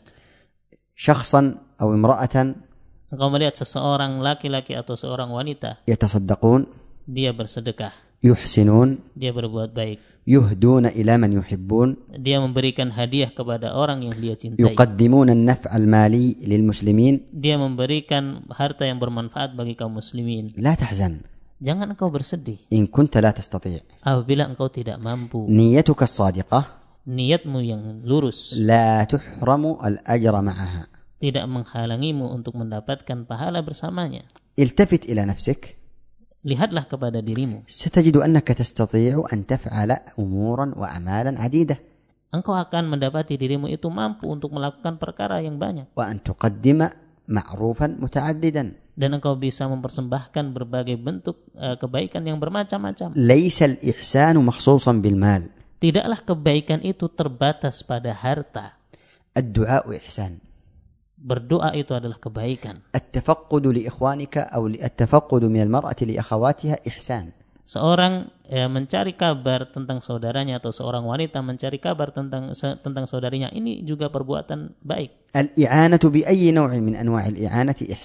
S2: شخصا أو امرأة.
S3: Engkau melihat seseorang laki-laki atau seorang wanita.
S2: يتصدقون.
S3: Dia bersedekah.
S2: يحسنون.
S3: Dia berbuat baik.
S2: يهدون إلى من يحبون.
S3: Dia memberikan hadiah kepada orang yang dia cintai.
S2: يقدمون النفع المالي للمسلمين.
S3: Dia memberikan harta yang bermanfaat bagi kaum muslimin.
S2: لا تحزن.
S3: Jangan engkau bersedih.
S2: إن كنت لا تستطيع.
S3: Apabila engkau tidak mampu.
S2: نيتك الصادقة.
S3: Niatmu yang lurus.
S2: لا تحرم الأجر معها.
S3: Tidak menghalangimu untuk mendapatkan pahala bersamanya.
S2: التفت إلى نفسك.
S3: Lihatlah kepada dirimu.
S2: ستجد أنك تستطيع أن تفعل أمورا وأعمالا عديدة.
S3: Engkau akan mendapati dirimu itu mampu untuk melakukan perkara yang banyak.
S2: وأن تقدم معروفا متعددا.
S3: Dan engkau bisa mempersembahkan berbagai bentuk kebaikan yang bermacam-macam.
S2: ليس الإحسان مخصوصا بالمال.
S3: Tidaklah kebaikan itu terbatas pada harta.
S2: الدعاء إحسان.
S3: Berdoa itu adalah kebaikan.
S2: التفقد لإخوانك أو التفقد من المرأة لأخواتها إحسان.
S3: Seorang mencari kabar tentang saudaranya atau seorang wanita mencari kabar tentang saudarinya, ini juga perbuatan baik.
S2: الإعانة بأي نوع من أنواع الإعانة إحسان.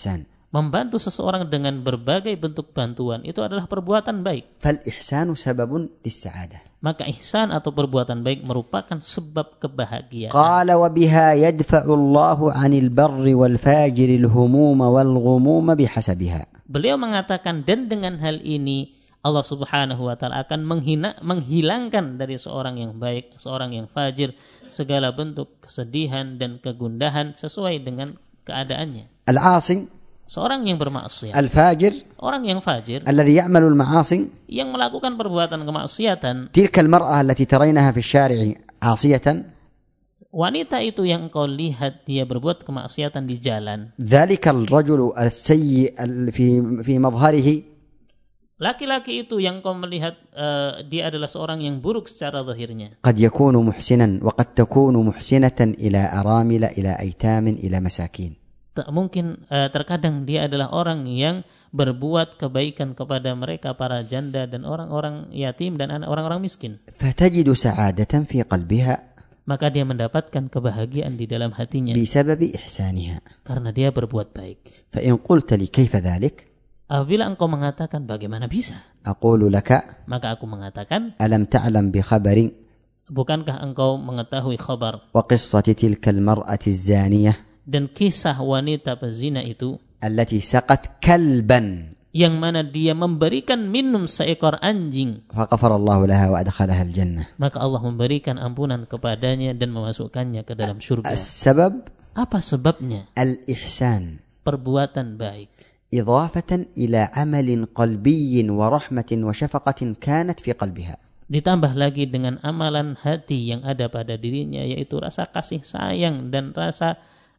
S3: Membantu seseorang dengan berbagai bentuk bantuan itu adalah perbuatan baik.
S2: فالإحسان سبب للسعادة.
S3: Maka ihsan atau perbuatan baik merupakan sebab kebahagiaan.
S2: قال وبها يدفع الله عن البر والفاجر الهموم والغموم بحسبها.
S3: Beliau mengatakan, dan dengan hal ini Allah Subhanahu wa taala akan menghilangkan dari seorang yang baik, seorang yang fajir, segala bentuk kesedihan dan kegundahan sesuai dengan keadaannya.
S2: العاصي
S3: Seorang yang bermaksiat,
S2: الفاجر
S3: orang yang fajir,
S2: الذي يعمل المعاصي
S3: yang melakukan perbuatan kemaksiatan,
S2: تلك المرأة التي ترينها في الشارع عاصية
S3: wanita itu yang engkau lihat dia berbuat kemaksiatan di jalan,
S2: ذلك الرجل السيء في مظهره
S3: laki-laki itu yang engkau melihat dia adalah seorang yang buruk secara zahirnya,
S2: قد يكون محسنا وقد تكون محسنة إلى أرامل إلى أيتام إلى مساكين.
S3: mungkin terkadang dia adalah orang yang berbuat kebaikan kepada mereka para janda dan orang-orang yatim dan orang-orang miskin.
S2: فتجد سعادة في قلبها
S3: Maka dia mendapatkan kebahagiaan di dalam hatinya
S2: بسبب إحسانها.
S3: karena dia berbuat baik.
S2: فإن قلت لي كيف ذلك؟
S3: Apabila engkau mengatakan bagaimana bisa,
S2: أقول لك
S3: maka aku mengatakan,
S2: ألم تعلم بخبر
S3: bukankah engkau mengetahui khabar
S2: وقصة تلك المرأة الزانية
S3: dan kisah wanita pezina itu
S2: التي سقت كلبا
S3: yang mana dia memberikan minum seekor anjing,
S2: فغفر الله لها وأدخلها الجنة.
S3: maka Allah memberikan ampunan kepadanya dan memasukkannya ke dalam surga.
S2: السبب
S3: Apa sebabnya?
S2: الإحسان
S3: Perbuatan baik,
S2: إضافة إلى عمل قلبي ورحمة وشفقة كانت في قلبها.
S3: ditambah lagi dengan amalan hati yang ada pada dirinya, yaitu rasa kasih sayang dan rasa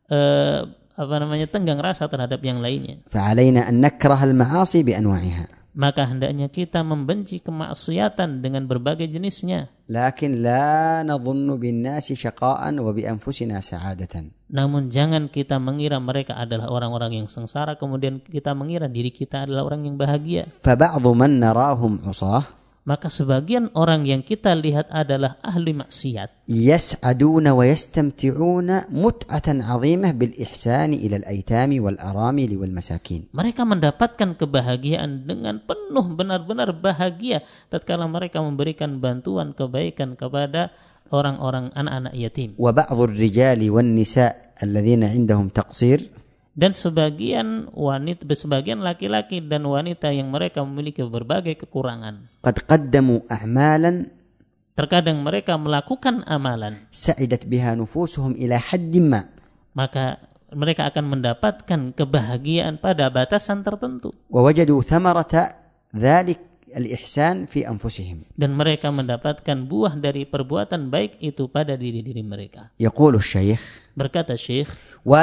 S3: tenggang rasa terhadap yang lainnya.
S2: فعلينا أن نكره المعاصي بأنواعها.
S3: Maka hendaknya kita membenci kemaksiatan dengan berbagai jenisnya.
S2: لكن لا نظن بالناس شقاء وبأنفسنا سعادة.
S3: Namun jangan kita mengira mereka adalah orang-orang yang sengsara, kemudian kita mengira diri kita adalah orang yang bahagia.
S2: فبعض من نراهم عصاة
S3: Maka sebagian orang yang kita lihat adalah ahli maksiat,
S2: يسعدون ويستمتعون متعة عظيمة بالإحسان إلى الأيتام والأرامل والمساكين.
S3: mereka mendapatkan kebahagiaan dengan penuh, benar-benar bahagia tatkala mereka memberikan bantuan kebaikan kepada orang-orang anak-anak yatim.
S2: وبعض الرجال والنساء الذين عندهم تقصير
S3: Dan sebagian laki-laki dan wanita yang mereka memiliki berbagai kekurangan,
S2: قد قدموا أعمالا
S3: terkadang mereka melakukan amalan,
S2: سعدت بها نفوسهم إلى حد ما.
S3: maka mereka akan mendapatkan kebahagiaan pada batasan tertentu,
S2: ووجدوا ثمرة ذلك الإحسان في أنفسهم.
S3: dan mereka mendapatkan buah dari perbuatan baik itu pada diri-diri mereka.
S2: يقول الشيخ
S3: Berkata Syekh,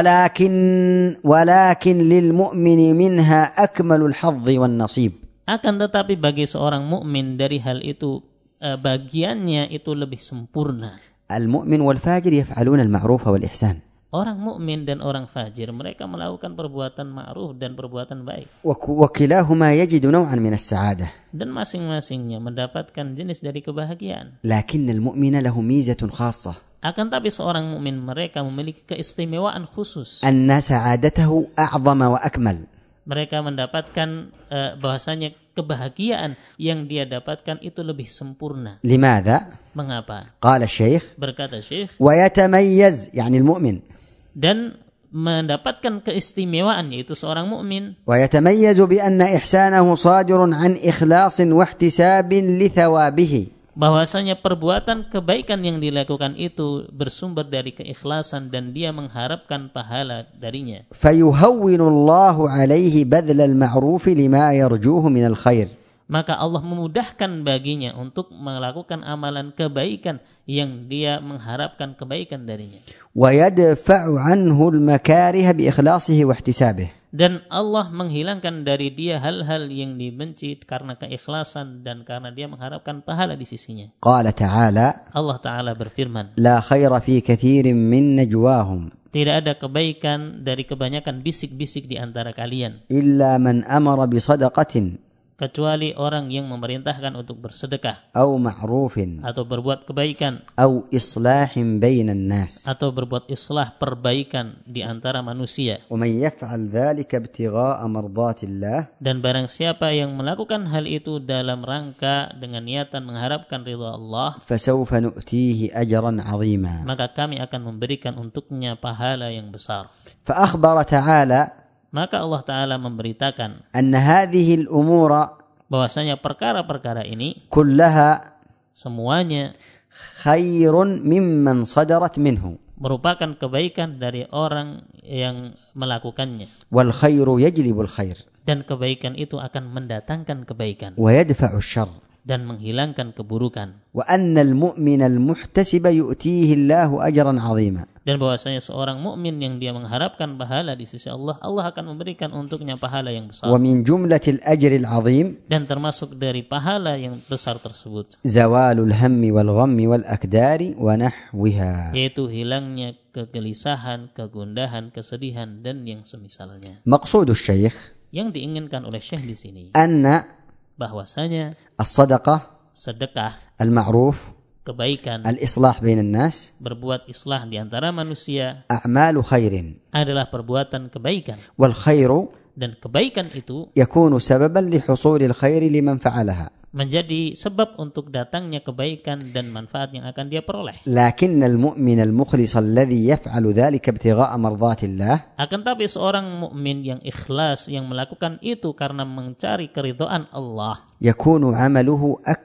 S2: ولكن للمؤمن منها أكمل الحظ والنصيب.
S3: akan tetapi bagi seorang mukmin dari hal itu bagiannya itu lebih sempurna.
S2: المؤمن والفاجر يفعلون المعروف والإحسان.
S3: Orang mukmin dan orang fajir mereka melakukan perbuatan ma'ruf dan perbuatan baik.
S2: وكلاهما يجد نوعا من السعادة.
S3: Dan masing-masingnya mendapatkan jenis dari kebahagiaan.
S2: لكن المؤمن له ميزة خاصة.
S3: Akan tapi seorang mukmin mereka memiliki keistimewaan khusus.
S2: أن سعادته أعظم وأكمل.
S3: Mereka mendapatkan bahwasanya kebahagiaan yang dia dapatkan itu lebih sempurna.
S2: لماذا؟
S3: Mengapa?
S2: قال الشيخ
S3: Berkata Syekh,
S2: ويتميز يعني المؤمن
S3: dan mendapatkan keistimewaan yaitu seorang mukmin,
S2: ويتميز بأن إحسانه صادر عن إخلاص واحتساب لثوابه.
S3: bahwasanya perbuatan kebaikan yang dilakukan itu bersumber dari keikhlasan dan dia mengharapkan pahala darinya.
S2: فيهون الله عليه بذل المعروف لما يرجوه من الخير.
S3: Maka Allah memudahkan baginya untuk melakukan amalan kebaikan yang dia mengharapkan kebaikan darinya.
S2: ويدفع عنه المكاره بإخلاصه واحتسابه.
S3: Dan Allah menghilangkan dari dia hal-hal yang dibenci karena keikhlasan dan karena dia mengharapkan pahala di sisinya.
S2: قال تعالى
S3: Allah Ta'ala berfirman,
S2: لا خير في كثير من نجواهم
S3: tidak ada kebaikan dari kebanyakan bisik-bisik di antara kalian,
S2: إلا من أمر بصدقة
S3: kecuali orang yang memerintahkan untuk bersedekah
S2: أو معروف
S3: atau berbuat kebaikan
S2: أو إصلاح بين الناس
S3: atau berbuat islah perbaikan di antara manusia.
S2: ومن يفعل ذلك ابتغاء مرضات الله
S3: Dan barang siapa yang melakukan hal itu dalam rangka dengan niatan mengharapkan ridha Allah,
S2: فسوف نؤتيه أجرا عظيما.
S3: maka kami akan memberikan untuknya pahala yang besar.
S2: فأخبر تعالى
S3: Maka Allah Ta'ala memberitakan
S2: أن هذه الأمور
S3: bahwasanya perkara-perkara ini
S2: كلها
S3: semuanya
S2: خير ممن صدرت منه
S3: merupakan kebaikan dari orang yang melakukannya,
S2: والخير يجلب الخير
S3: dan kebaikan itu akan mendatangkan kebaikan
S2: ويدفع الشر
S3: dan menghilangkan keburukan,
S2: وأن المؤمن المحتسب يؤتيه الله أجرا عظيما.
S3: dan bahwasanya seorang mukmin yang dia mengharapkan pahala di sisi Allah, Allah akan memberikan untuknya pahala yang besar.
S2: ومن جملة الأجر العظيم
S3: Dan termasuk dari pahala yang besar tersebut
S2: زوال الهم والغم والأكدار ونحوها.
S3: yaitu hilangnya kegelisahan, kegundahan, kesedihan dan yang semisalnya.
S2: مقصود الشيخ
S3: Yang diinginkan oleh Syekh di sini
S2: أن
S3: bahwasanya
S2: الصدقة
S3: sedekah,
S2: المعروف
S3: kebaikan,
S2: الإصلاح بين الناس
S3: berbuat islah di antara manusia
S2: أعمال خير
S3: adalah perbuatan kebaikan,
S2: والخير
S3: dan kebaikan itu
S2: يكون سببا لحصول الخير لمن فعلها.
S3: menjadi sebab untuk datangnya kebaikan dan manfaat yang akan dia peroleh.
S2: لكن المؤمن المخلص الذي يفعل ذلك ابتغاء مرضات الله
S3: Akan tapi seorang mukmin yang ikhlas yang melakukan itu karena mencari keridhaan Allah,
S2: يكون عمله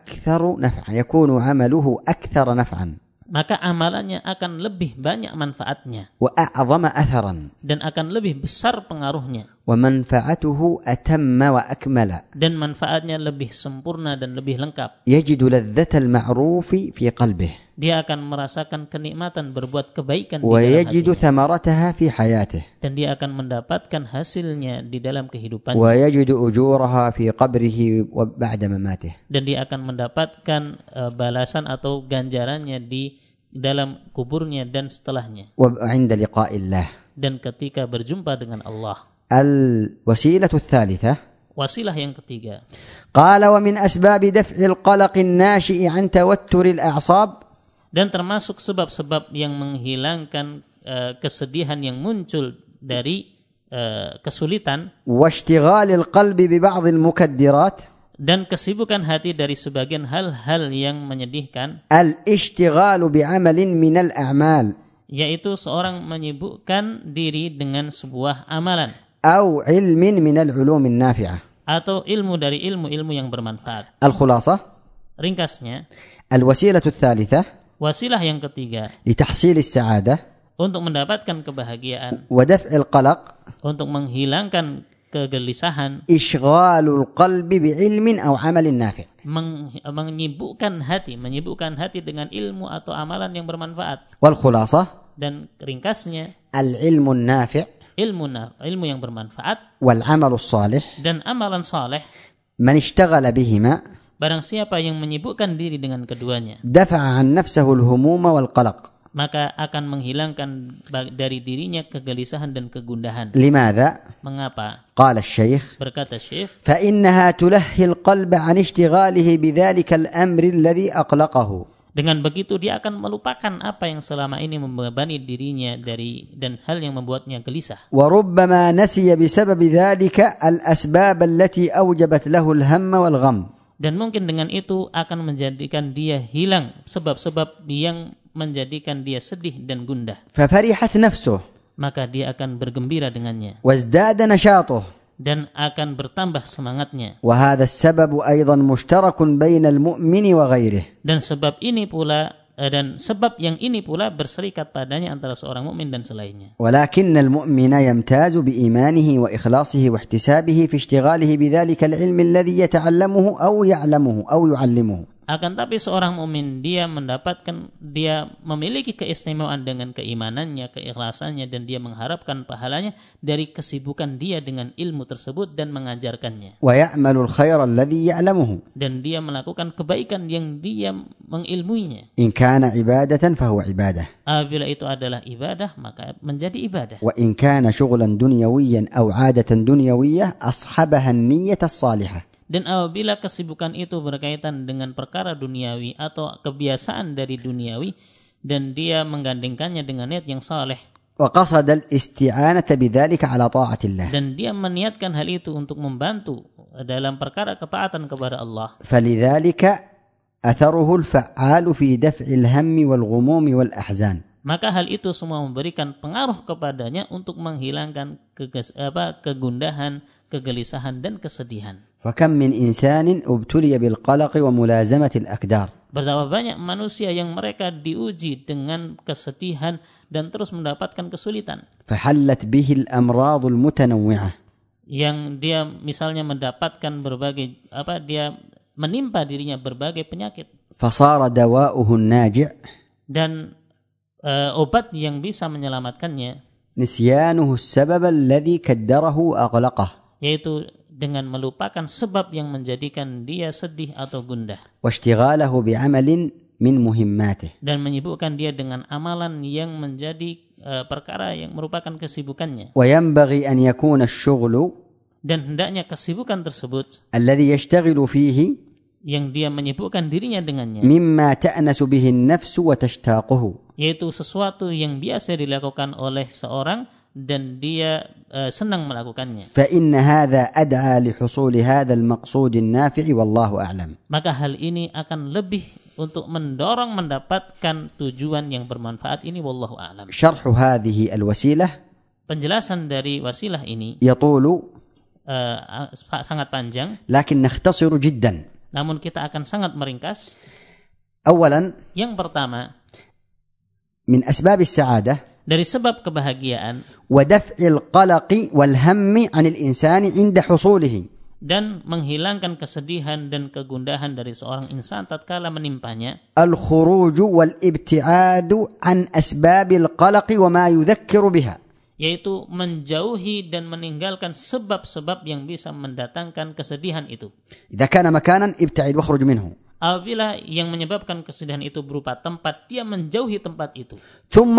S2: أكثر نفعا
S3: maka amalannya akan lebih banyak manfaatnya
S2: وأعظم أثرا
S3: dan akan lebih besar pengaruhnya
S2: ومنفعته أتم وأكمل.
S3: dan manfaatnya lebih sempurna dan lebih lengkap.
S2: يجد لذة المعروف في قلبه
S3: Dia akan merasakan kenikmatan berbuat kebaikan di dalam
S2: ويجد
S3: hatinya,
S2: ثمرتها في حياته
S3: dan dia akan mendapatkan hasilnya di dalam kehidupannya,
S2: ويجد أجورها في قبره وبعد مماته.
S3: dan dia akan mendapatkan balasan atau ganjarannya di dalam kuburnya dan setelahnya,
S2: وعند لقاء الله.
S3: dan ketika berjumpa dengan Allah.
S2: الوسيلة الثالثة
S3: Wasilah yang ketiga,
S2: قال ومن أسباب دفع القلق الناشئ عن توتر الأعصاب
S3: dan termasuk sebab-sebab yang menghilangkan kesedihan yang muncul dari kesulitan
S2: واشتغال القلب ببعض المكدرات
S3: dan kesibukan hati dari sebagian hal-hal yang menyedihkan,
S2: الاشتغال بعمل من الأعمال
S3: yaitu seorang menyibukkan diri dengan sebuah amalan
S2: أو علم من العلوم النافعة.
S3: atau ilmu dari ilmu-ilmu yang bermanfaat.
S2: الخلاصة
S3: Ringkasnya,
S2: الوسيلة الثالثة
S3: wasilah yang ketiga
S2: لتحصيل السعادة
S3: untuk mendapatkan kebahagiaan,
S2: ودفع القلق
S3: untuk menghilangkan kegelisahan,
S2: إشغال القلب بعلم أو عمل نافع.
S3: menyibukkan hati dengan ilmu atau amalan yang bermanfaat.
S2: والخلاصة
S3: Dan ringkasnya,
S2: العلم النافع
S3: ilmu yang bermanfaat
S2: والعمل الصالح
S3: dan amalan saleh.
S2: من اشتغل بهما
S3: Barang siapa yang menyibukkan diri dengan keduanya,
S2: دفع عن نفسه الهموم والقلق.
S3: maka akan menghilangkan dari dirinya kegelisahan dan kegundahan.
S2: لماذا؟
S3: Mengapa?
S2: قال الشيخ
S3: Berkata Syekh,
S2: فإنها تلهي القلب عن اشتغاله بذلك الأمر الذي أقلقه.
S3: dengan begitu dia akan melupakan apa yang selama ini membebani dirinya dan hal yang membuatnya gelisah.
S2: وربما نسي بسبب ذلك الأسباب التي أوجبت له الهم والغم.
S3: Dan mungkin dengan itu akan menjadikan dia hilang sebab-sebab yang menjadikan dia sedih dan gundah.
S2: ففرحت نفسه
S3: Maka dia akan bergembira dengannya
S2: وازداد نشاطه.
S3: dan akan bertambah semangatnya.
S2: وهذا السبب أيضا مشترك بين المؤمن وغيره.
S3: Dan sebab yang ini pula berserikat padanya antara seorang mukmin dan selainnya.
S2: ولكن المؤمن يمتاز بإيمانه وإخلاصه واحتسابه في اشتغاله بذلك العلم الذي يتعلمه أو يعلمه أو يعلمه.
S3: Akan tapi seorang mukmin dia memiliki keistimewaan dengan keimanannya, keikhlasannya, dan dia mengharapkan pahalanya dari kesibukan dia dengan ilmu tersebut dan mengajarkannya.
S2: ويعمل الخير الذي يعلمه.
S3: Dan dia melakukan kebaikan yang dia mengilmuinya.
S2: إن كان عبادة فهو عبادة.
S3: Apabila itu adalah ibadah, maka menjadi ibadah.
S2: وإن كان شغلا دنيويا أو عادة دنيوية أصحبها النية الصالحة.
S3: Dan apabila kesibukan itu berkaitan dengan perkara duniawi atau kebiasaan dari duniawi, dan dia menggandengkannya dengan niat yang saleh,
S2: وقصد الاستعانة بذلك على طاعة الله
S3: dan dia meniatkan hal itu untuk membantu dalam perkara ketaatan kepada Allah,
S2: فلذلك أثره الفعال في دفع الهم والغموم والأحزان.
S3: maka hal itu semua memberikan pengaruh kepadanya untuk menghilangkan kegundahan, kegelisahan, dan kesedihan.
S2: فكم من إنسان ابتلي بالقلق وملازمة الأكدار.
S3: Betapa banyak manusia yang mereka diuji dengan kesedihan dan terus mendapatkan kesulitan.
S2: فحلت به الأمراض المتنوعة.
S3: Yang dia misalnya mendapatkan berbagai dia menimpa dirinya berbagai penyakit.
S2: فصار دواؤه الناجع.
S3: Dan obat yang bisa menyelamatkannya
S2: نسيانه السبب الذي كدره أغلقه.
S3: yaitu dengan melupakan sebab yang menjadikan dia sedih atau gundah,
S2: واشتغاله بعمل من مهماته.
S3: dan menyibukkan dia dengan amalan yang menjadi perkara yang merupakan kesibukannya.
S2: وينبغي أن يكون الشغل
S3: Dan hendaknya kesibukan tersebut
S2: الذي يشتغل فيه
S3: yang dia menyibukkan dirinya dengannya,
S2: مما تأنس به النفس وتشتاقه.
S3: yaitu sesuatu yang biasa dilakukan oleh seorang dan dia senang melakukannya.
S2: فإن هذا أدعى لحصول هذا المقصود النافع والله أعلم.
S3: Maka hal ini akan lebih untuk mendorong mendapatkan tujuan yang bermanfaat ini, wallahu a'lam.
S2: شرح هذه الوسيلة
S3: Penjelasan dari wasilah ini
S2: يطول
S3: sangat panjang,
S2: لكن نختصر جدا.
S3: namun kita akan sangat meringkas.
S2: أولا
S3: Yang pertama,
S2: من أسباب السعادة
S3: dari sebab kebahagiaan
S2: ودفع القلق والهم عن الإنسان عند حصوله
S3: dan menghilangkan kesedihan dan kegundahan dari seorang insan tatkala menimpanya,
S2: الخروج والابتعاد عن أسباب القلق وما يذكر بها.
S3: yaitu menjauhi dan meninggalkan sebab-sebab yang bisa mendatangkan kesedihan itu.
S2: إذا كان مكانا ابتعد واخرج منه.
S3: Apabila yang menyebabkan kesedihan itu berupa tempat, dia menjauhi tempat itu.
S2: ثم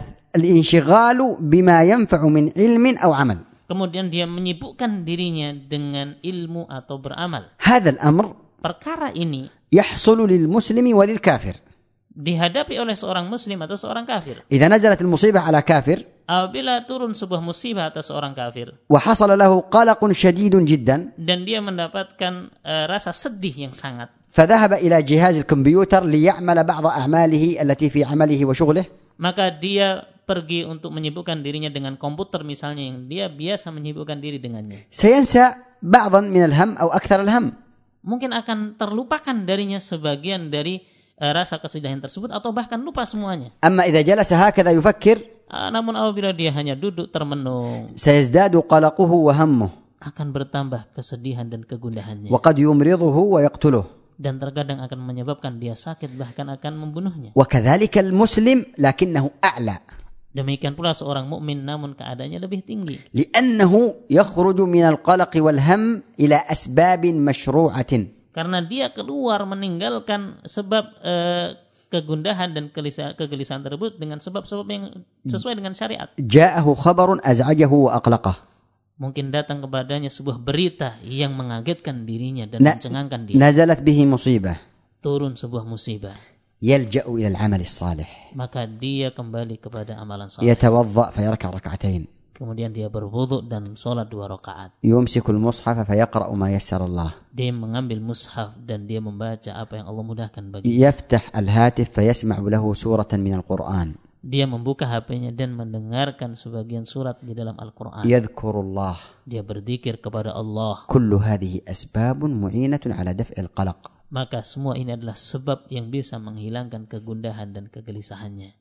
S2: الانشغال بما ينفع من علم أو عمل.
S3: Kemudian dia menyibukkan dirinya dengan ilmu atau beramal.
S2: هذا الأمر
S3: Perkara ini
S2: يحصل للمسلم وللكافر.
S3: dihadapi oleh seorang muslim atau seorang kafir.
S2: إذا نزلت المصيبة على كافر
S3: Apabila turun sebuah musibah atas seorang kafir
S2: وحصل له قلق شديد جدا
S3: dan dia mendapatkan rasa sedih yang sangat,
S2: فذهب إلى جهاز الكمبيوتر ليعمل بعض أعماله التي في عمله وشغله,
S3: maka dia pergi untuk menyibukkan dirinya dengan komputer misalnya yang dia biasa menyibukkan diri dengannya.
S2: سينسى بعضا من الهم أو أكثر الهم.
S3: Mungkin akan terlupakan darinya sebagian dari rasa kesedihan tersebut atau bahkan lupa semuanya.
S2: أما إذا جلس هكذا يفكر
S3: Namun apabila dia hanya duduk termenung,
S2: سيزداد قلقه وهمه
S3: akan bertambah kesedihan dan kegundahannya,
S2: وقد يمرضه ويقتله.
S3: dan terkadang akan menyebabkan dia sakit bahkan akan membunuhnya.
S2: وكذلك المسلم لكنه أعلى,
S3: Demikian pula seorang mukmin namun keadaannya lebih tinggi,
S2: لأنه يخرج من القلق والهم إلى أسباب مشروعة.
S3: karena dia keluar meninggalkan sebab kegundahan dan kegelisahan tersebut dengan sebab-sebab yang sesuai dengan syariat.
S2: جاءه خبر أزعجه وأقلقه.
S3: Mungkin datang kepadanya sebuah berita yang mengagetkan dirinya dan mencengangkan dia.
S2: نزلت به مصيبة.
S3: Turun sebuah musibah.
S2: يلجأ إلى العمل الصالح.
S3: Maka dia kembali kepada amalan saleh.
S2: يتوضأ فيركع ركعتين.
S3: Kemudian dia berwudu dan sholat 2 rakaat.
S2: يمسك المصحف فيقرأ ما يسر الله.
S3: Dia mengambil mushaf dan dia membaca apa yang Allah mudahkan bagi.
S2: يفتح الهاتف فيسمع له سورة من القرآن.
S3: Dia membuka HP-nya dan mendengarkan sebagian surat di dalam Al-Quran.
S2: يذكر الله.
S3: Dia berzikir kepada Allah.
S2: كل هذه أسباب معينة على دفع القلق.
S3: Maka semua ini adalah sebab yang bisa menghilangkan kegundahan dan kegelisahannya.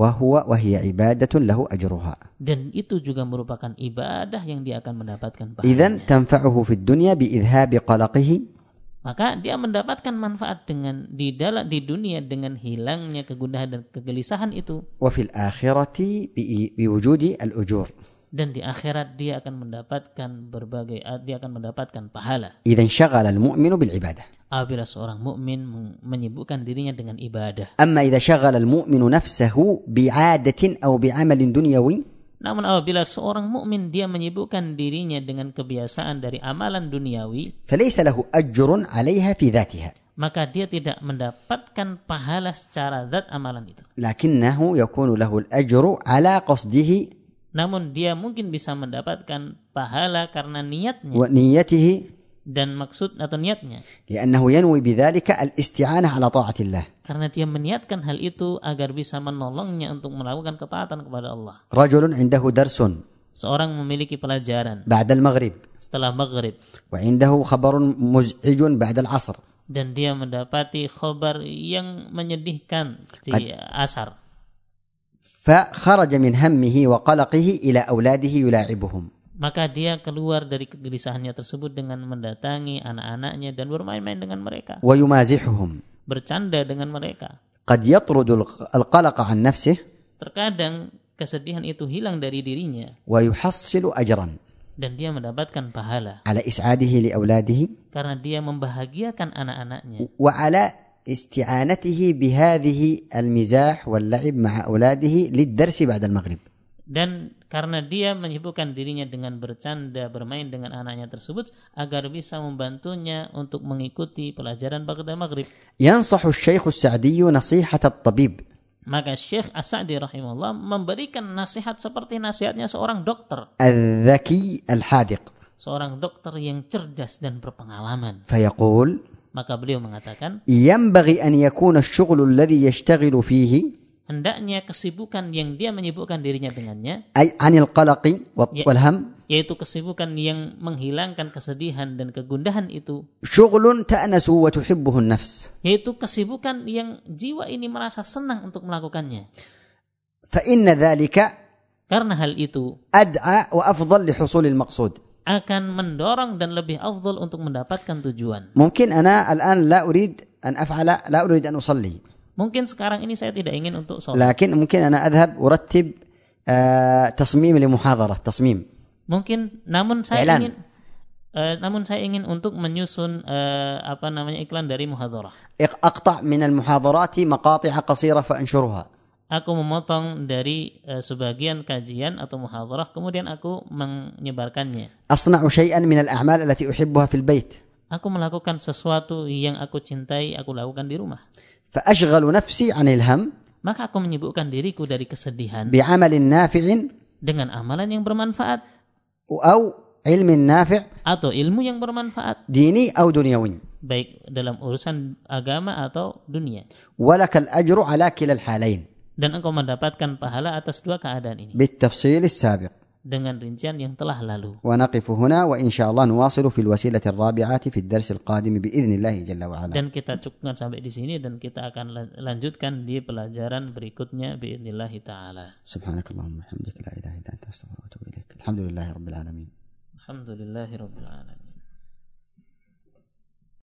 S2: وهي عبادة له أجرها.
S3: Dan itu juga merupakan ibadah yang dia akan mendapatkan pahalanya.
S2: إذن تنفعه في الدنيا بإذهاب قلقه.
S3: Maka dia mendapatkan manfaat dengan di dunia dengan hilangnya kegundahan dan kegelisahan itu.
S2: وفي الآخرة بوجود الأجور.
S3: Dan di akhirat dia akan mendapatkan pahala.
S2: إذا انشغل المؤمن بالعبادة.
S3: Apabila seorang mukmin menyibukkan dirinya dengan ibadah.
S2: أما إذا شغل المؤمن نفسه بعادة أو بعمل دنيوي.
S3: Namun apabila seorang mukmin dia menyibukkan dirinya dengan kebiasaan dari amalan duniawi,
S2: فليس له أجر عليها في ذاتها
S3: maka dia tidak mendapatkan pahala secara zat amalan itu.
S2: لكنه يكون له الأجر على قصده
S3: Namun dia mungkin bisa mendapatkan pahala karena niatnya
S2: ونيته
S3: dan maksud atau niatnya.
S2: لأنه ينوي بذلك الاستعانة على طاعة الله.
S3: Karena dia meniatkan hal itu agar bisa menolongnya untuk melakukan ketaatan kepada Allah.
S2: رجل عنده درس
S3: Seorang memiliki pelajaran
S2: بعد المغرب
S3: setelah maghrib
S2: وعنده خبر مزعج بعد العصر
S3: dan dia mendapati khabar yang menyedihkan di asar.
S2: فخرج من همه وقلقه إلى أولاده يلاعبهم.
S3: Maka dia keluar dari kegelisahannya tersebut dengan mendatangi anak-anaknya dan bermain-main dengan mereka,
S2: ويمازحهم.
S3: bercanda dengan mereka.
S2: قد يطرد القلق عن نفسه
S3: Terkadang kesedihan itu hilang dari dirinya
S2: ويحصل أجرا
S3: dan dia mendapatkan pahala
S2: على إسعاده لأولاده
S3: karena dia membahagiakan anak-anaknya
S2: وعلى استعانته بهذه المزاح واللعب مع أولاده للدرس بعد المغرب.
S3: dan karena dia menyibukkan dirinya dengan bercanda bermain dengan anaknya tersebut agar bisa membantunya untuk mengikuti pelajaran ba'da maghrib.
S2: ينصح الشيخ السعدي نصيحة الطبيب.
S3: Maka Syekh As-Sa'di rahimahullah memberikan nasihat seperti nasihatnya seorang dokter,
S2: الذكي الحاذق.
S3: seorang dokter yang cerdas dan berpengalaman.
S2: فيقول
S3: Maka beliau mengatakan,
S2: ينبغي أن يكون الشغل الذي يشتغل فيه
S3: hendaknya kesibukan yang dia menyibukkan dirinya dengannya,
S2: أي عن القلق والهم
S3: yaitu kesibukan yang menghilangkan kesedihan dan kegundahan itu,
S2: شغل تأنس وتحبه النفس.
S3: yaitu kesibukan yang jiwa ini merasa senang untuk melakukannya.
S2: فإن ذلك
S3: Karena hal itu
S2: أدعى وأفضل لحصول المقصود.
S3: akan mendorong dan lebih afdal untuk mendapatkan tujuan.
S2: ممكن أنا الآن لا أريد أن أصلي.
S3: Mungkin sekarang ini saya tidak ingin untuk sholat.
S2: لكن ممكن أنا أذهب أرتب تصميم لمحاضرة تصميم.
S3: Mungkin, namun saya
S2: إعلان.
S3: ingin untuk menyusun iklan dari muhadharah.
S2: أقطع من المحاضرات مقاطع قصيرة فأنشرها.
S3: Aku memotong dari sebagian kajian atau muhadharah, kemudian aku menyebarkannya.
S2: أصنع شيئا من الأعمال التي أحبها في البيت.
S3: Aku melakukan sesuatu yang aku cintai, aku lakukan di rumah.
S2: فأشغل نفسي عن الهم.
S3: Maka aku menyibukkan diriku dari kesedihan
S2: بعمل نافع
S3: dengan amalan yang bermanfaat
S2: أو علم نافع
S3: atau ilmu yang bermanfaat,
S2: ديني أو دنيوي.
S3: baik dalam urusan agama atau dunia.
S2: ولك الأجر على كلا الحالين.
S3: Dan engkau mendapatkan pahala atas dua keadaan ini
S2: بالتفصيل السابق.
S3: dengan rincian yang telah lalu.
S2: ونقف هنا وإن شاء الله نواصل في الوسيلة الرابعة في الدرس القادم بإذن الله جل وعلا.
S3: Dan kita cukupkan sampai di sini dan kita akan lanjutkan di pelajaran berikutnya biidznillah taala.
S2: سبحانك اللهم وبحمدك لا إله إلا أنت أستغفرك وأتوب إليك. الحمد لله رب العالمين.
S3: Alhamdulillahirabbil alamin.